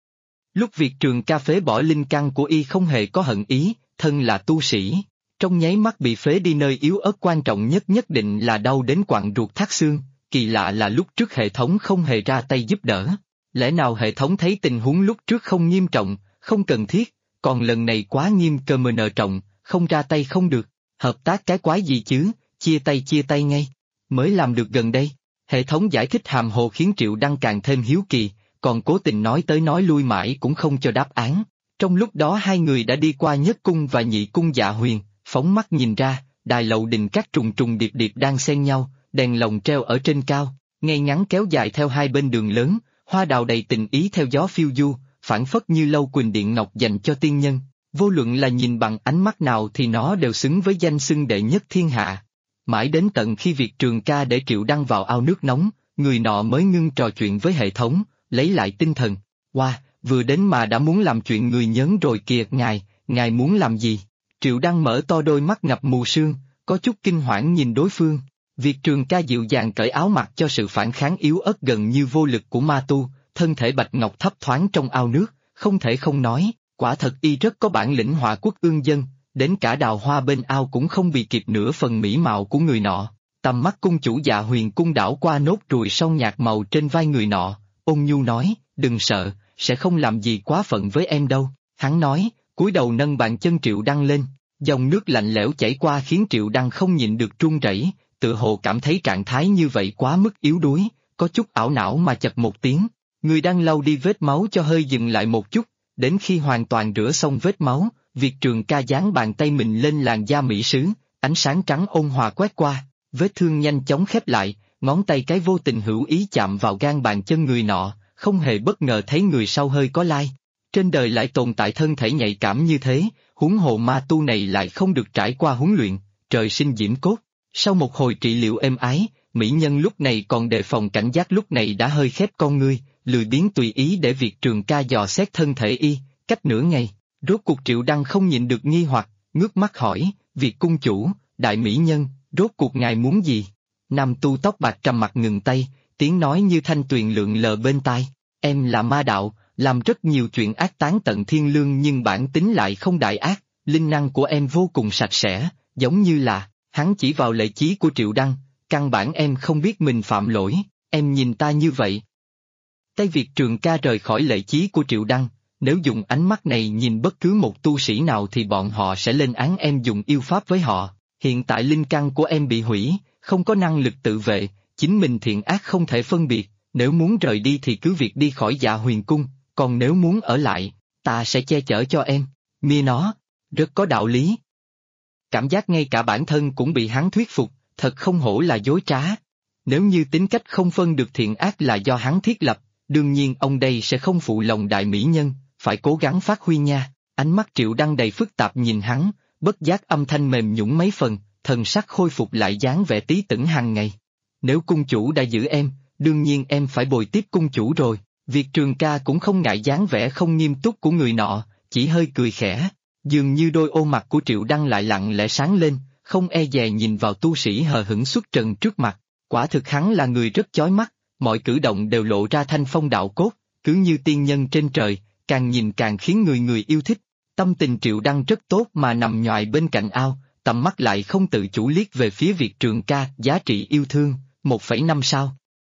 Lúc Việt Trường Ca phế bỏ linh căn của y không hề có hận ý, thân là tu sĩ, trong nháy mắt bị phế đi nơi yếu ớt quan trọng nhất nhất định là đau đến quặn ruột thắt xương, kỳ lạ là lúc trước hệ thống không hề ra tay giúp đỡ. Lẽ nào hệ thống thấy tình huống lúc trước không nghiêm trọng, không cần thiết, còn lần này quá nghiêm cơ mờ nợ trọng, không ra tay không được, hợp tác cái quái gì chứ, chia tay ngay, mới làm được gần đây. Hệ thống giải thích hàm hồ khiến Triệu Đăng càng thêm hiếu kỳ, còn cố tình nói tới nói lui mãi cũng không cho đáp án. Trong lúc đó hai người đã đi qua nhất cung và nhị cung Dạ Huyền, phóng mắt nhìn ra, đài lầu đình các trùng trùng điệp điệp đang xen nhau, đèn lồng treo ở trên cao, ngay ngắn kéo dài theo hai bên đường lớn, hoa đào đầy tình ý theo gió phiêu du, phảng phất như lâu quỳnh điện ngọc dành cho tiên nhân. Vô luận là nhìn bằng ánh mắt nào thì nó đều xứng với danh xưng đệ nhất thiên hạ. Mãi đến tận khi Việt Trường Ca để Triệu Đăng vào ao nước nóng, người nọ mới ngưng trò chuyện với hệ thống, lấy lại tinh thần. Vừa đến mà đã muốn làm chuyện người nhớn rồi kìa ngài muốn làm gì? Triệu Đăng mở to đôi mắt ngập mù sương, có chút kinh hoảng nhìn đối phương. Việt Trường Ca dịu dàng cởi áo mặc cho sự phản kháng yếu ớt gần như vô lực của ma tu, thân thể bạch ngọc thấp thoáng trong ao nước, không thể không nói, quả thật y rất có bản lĩnh họa quốc ương dân, đến cả đào hoa bên ao cũng không bị kịp nửa phần mỹ mạo của người nọ. Tầm mắt cung chủ Dạ Huyền Cung đảo qua nốt ruồi son nhạt màu trên vai người nọ, ôn nhu nói, đừng sợ, sẽ không làm gì quá phận với em đâu. Hắn nói, cúi đầu nâng bàn chân Triệu Đăng lên, dòng nước lạnh lẽo chảy qua khiến Triệu Đăng không nhịn được run rẩy, tự hồ cảm thấy trạng thái như vậy quá mức yếu đuối, có chút ảo não mà chật một tiếng. Người đang lau đi vết máu cho hơi dừng lại một chút, đến khi hoàn toàn rửa xong vết máu, Việt Trường Ca dán bàn tay mình lên làn da mỹ sứ, ánh sáng trắng ôn hòa quét qua, vết thương nhanh chóng khép lại, ngón tay cái vô tình hữu ý chạm vào gan bàn chân người nọ, không hề bất ngờ thấy người sau hơi có lai. Trên đời lại tồn tại thân thể nhạy cảm như thế, huống hồ ma tu này lại không được trải qua huấn luyện, trời sinh diễm cốt. Sau một hồi trị liệu êm ái, mỹ nhân lúc này còn đề phòng cảnh giác lúc này đã hơi khép con ngươi, lười biếng tùy ý để Việt Trường ca dò xét thân thể y, cách nửa ngày, rốt cuộc Triệu Đăng không nhịn được nghi hoặc, ngước mắt hỏi, Việt cung chủ, đại mỹ nhân, rốt cuộc ngài muốn gì? Nam tu tóc bạc trầm mặt ngừng tay, tiếng nói như thanh tuyền lượn lờ bên tai, em là ma đạo, làm rất nhiều chuyện ác tán tận thiên lương nhưng bản tính lại không đại ác, linh năng của em vô cùng sạch sẽ, giống như là, hắn chỉ vào lệ chí của Triệu Đăng, căn bản em không biết mình phạm lỗi, em nhìn ta như vậy. Tay Việt Trường ca rời khỏi lệ chí của Triệu Đăng, nếu dùng ánh mắt này nhìn bất cứ một tu sĩ nào thì bọn họ sẽ lên án em dùng yêu pháp với họ, hiện tại linh căn của em bị hủy, không có năng lực tự vệ, chính mình thiện ác không thể phân biệt, nếu muốn rời đi thì cứ việc đi khỏi Dạ Huyền Cung, còn nếu muốn ở lại, ta sẽ che chở cho em, mia nó, rất có đạo lý. Cảm giác ngay cả bản thân cũng bị hắn thuyết phục, thật không hổ là dối trá. Nếu như tính cách không phân được thiện ác là do hắn thiết lập, đương nhiên ông đây sẽ không phụ lòng đại mỹ nhân, phải cố gắng phát huy nha. Ánh mắt Triệu Đăng đầy phức tạp nhìn hắn, bất giác âm thanh mềm nhũn mấy phần, thần sắc khôi phục lại dáng vẻ tí tửng hàng ngày. Nếu cung chủ đã giữ em, đương nhiên em phải bồi tiếp cung chủ rồi. Việt Trường ca cũng không ngại dáng vẻ không nghiêm túc của người nọ, chỉ hơi cười khẽ. Dường như đôi ô mặt của Triệu Đăng lại lặng lẽ sáng lên, không e dè nhìn vào tu sĩ hờ hững xuất trần trước mặt. Quả thực hắn là người rất chói mắt, mọi cử động đều lộ ra thanh phong đạo cốt, cứ như tiên nhân trên trời, càng nhìn càng khiến người người yêu thích. Tâm tình Triệu Đăng rất tốt mà nằm nhoài bên cạnh ao, tầm mắt lại không tự chủ liếc về phía Việt Trường ca, giá trị yêu thương, 1,5 sao.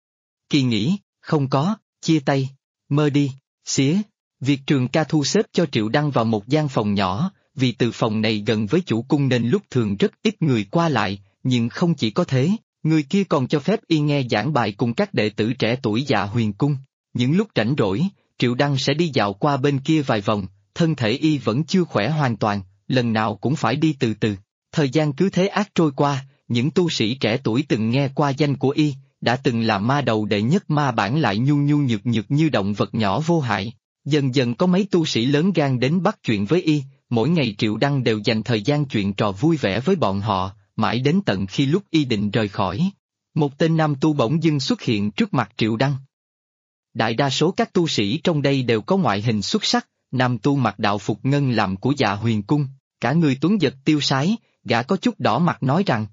Kỳ nghỉ, không có, chia tay, mơ đi, xía. Việt Trường ca thu xếp cho Triệu Đăng vào một gian phòng nhỏ, vì từ phòng này gần với chủ cung nên lúc thường rất ít người qua lại, nhưng không chỉ có thế, người kia còn cho phép y nghe giảng bài cùng các đệ tử trẻ tuổi Dạ Huyền Cung. Những lúc rảnh rỗi, Triệu Đăng sẽ đi dạo qua bên kia vài vòng, thân thể y vẫn chưa khỏe hoàn toàn, lần nào cũng phải đi từ từ. Thời gian cứ thế ác trôi qua, những tu sĩ trẻ tuổi từng nghe qua danh của y, đã từng là ma đầu đệ nhất ma bản lại nhu nhu nhược nhược như động vật nhỏ vô hại. Dần dần có mấy tu sĩ lớn gan đến bắt chuyện với y, mỗi ngày Triệu Đăng đều dành thời gian chuyện trò vui vẻ với bọn họ, mãi đến tận khi lúc y định rời khỏi. Một tên nam tu bỗng dưng xuất hiện trước mặt Triệu Đăng. Đại đa số các tu sĩ trong đây đều có ngoại hình xuất sắc, nam tu mặc đạo phục ngân làm của Dạ Huyền Cung, cả người tuấn giật tiêu sái, gã có chút đỏ mặt nói rằng,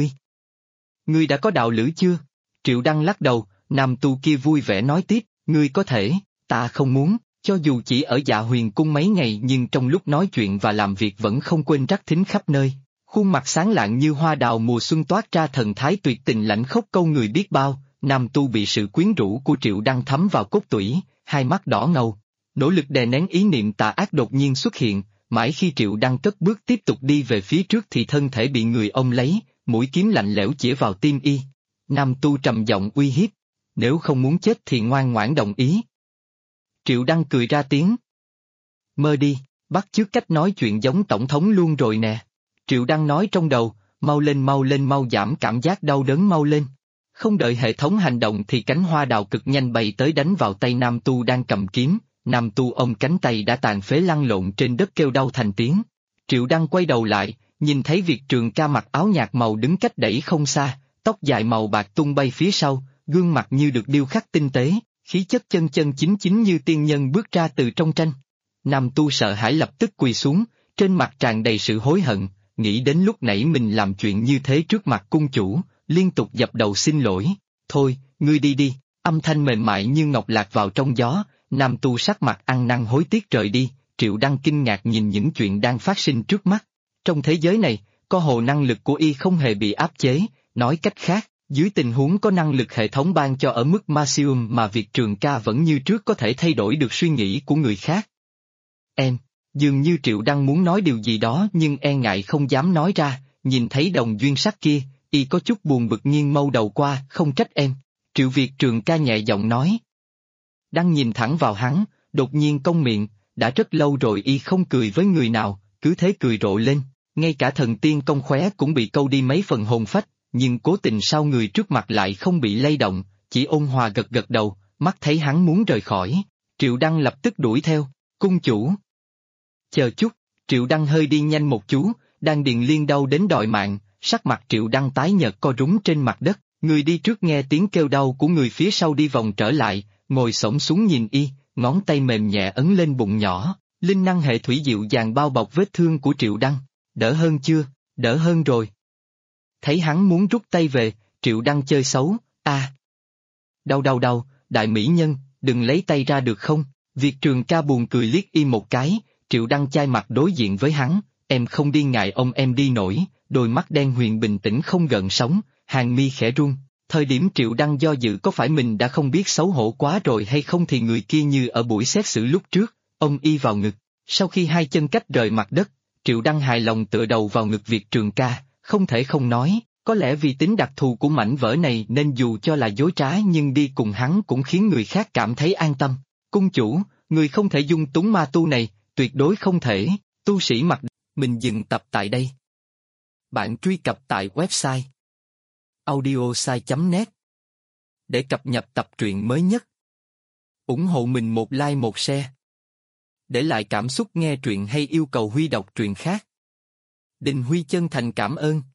ngươi đã có đạo lữ chưa? Triệu Đăng lắc đầu, nam tu kia vui vẻ nói tiếp, ngươi có thể, ta không muốn. Cho dù chỉ ở Dạ Huyền Cung mấy ngày nhưng trong lúc nói chuyện và làm việc vẫn không quên rắc thính khắp nơi. Khuôn mặt sáng lạng như hoa đào mùa xuân toát ra thần thái tuyệt tình lãnh khốc câu người biết bao, nam tu bị sự quyến rũ của Triệu Đăng thấm vào cốt tủy, hai mắt đỏ ngầu. Nỗ lực đè nén ý niệm tà ác đột nhiên xuất hiện, mãi khi Triệu Đăng cất bước tiếp tục đi về phía trước thì thân thể bị người ôm lấy, mũi kiếm lạnh lẽo chĩa vào tim y. Nam tu trầm giọng uy hiếp, nếu không muốn chết thì ngoan ngoãn đồng ý. Triệu Đăng cười ra tiếng. Mơ đi, bắt chước cách nói chuyện giống tổng thống luôn rồi nè. Triệu Đăng nói trong đầu, mau lên mau giảm cảm giác đau đớn mau lên. Không đợi hệ thống hành động thì cánh hoa đào cực nhanh bay tới đánh vào tay nam tu đang cầm kiếm, nam tu ôm cánh tay đã tàn phế lăn lộn trên đất kêu đau thành tiếng. Triệu Đăng quay đầu lại, nhìn thấy Việt Trường ca mặc áo nhạt màu đứng cách đẩy không xa, tóc dài màu bạc tung bay phía sau, gương mặt như được điêu khắc tinh tế. Khí chất chân chân chính chính như tiên nhân bước ra từ trong tranh. Nam tu sợ hãi lập tức quỳ xuống, trên mặt tràn đầy sự hối hận, nghĩ đến lúc nãy mình làm chuyện như thế trước mặt cung chủ, liên tục dập đầu xin lỗi. Thôi, ngươi đi đi, âm thanh mềm mại như ngọc lạc vào trong gió, nam tu sắc mặt ăn năn hối tiếc rời đi. Triệu Đăng kinh ngạc nhìn những chuyện đang phát sinh trước mắt. Trong thế giới này, có hồ năng lực của y không hề bị áp chế, nói cách khác. Dưới tình huống có năng lực hệ thống ban cho ở mức maximum mà Việt Trường ca vẫn như trước có thể thay đổi được suy nghĩ của người khác. Dường như Triệu Đăng muốn nói điều gì đó nhưng e ngại không dám nói ra, nhìn thấy đồng duyên sắc kia, y có chút buồn bực nghiêng mâu đầu qua, không trách em. Triệu Việt Trường ca nhẹ giọng nói. Đăng nhìn thẳng vào hắn, đột nhiên cong miệng, đã rất lâu rồi y không cười với người nào, cứ thế cười rộ lên, ngay cả thần tiên cong khóe cũng bị câu đi mấy phần hồn phách. Nhưng cố tình sao người trước mặt lại không bị lay động, chỉ ôn hòa gật gật đầu, mắt thấy hắn muốn rời khỏi. Triệu Đăng lập tức đuổi theo, cung chủ. Chờ chút, Triệu Đăng hơi đi nhanh một chú, đang điền liên đau đến đòi mạng, sắc mặt Triệu Đăng tái nhợt co rúm trên mặt đất, người đi trước nghe tiếng kêu đau của người phía sau đi vòng trở lại, ngồi xổm xuống nhìn y, ngón tay mềm nhẹ ấn lên bụng nhỏ, linh năng hệ thủy dịu dàng bao bọc vết thương của Triệu Đăng. Đỡ hơn chưa? Đỡ hơn rồi. Thấy hắn muốn rút tay về, Triệu Đăng chơi xấu, Đau đau đau, đại mỹ nhân, đừng lấy tay ra được không? Việt Trường ca buồn cười liếc y một cái, Triệu Đăng chai mặt đối diện với hắn, em không đi ngại ông em đi nổi, đôi mắt đen huyền bình tĩnh không gợn sóng, hàng mi khẽ run. Thời điểm Triệu Đăng do dự có phải mình đã không biết xấu hổ quá rồi hay không thì người kia như ở buổi xét xử lúc trước, ông y vào ngực. Sau khi hai chân cách rời mặt đất, Triệu Đăng hài lòng tựa đầu vào ngực Việt Trường ca, không thể không nói, có lẽ vì tính đặc thù của mảnh vỡ này nên dù cho là dối trá nhưng đi cùng hắn cũng khiến người khác cảm thấy an tâm. Cung chủ, người không thể dung túng ma tu này, tuyệt đối không thể, tu sĩ mặt. Mình dừng tập tại đây. Bạn truy cập tại website audiosai.net để cập nhật tập truyện mới nhất. Ủng hộ mình một like một share. Để lại cảm xúc nghe truyện hay yêu cầu Huy đọc truyện khác. Đình Huy chân thành cảm ơn.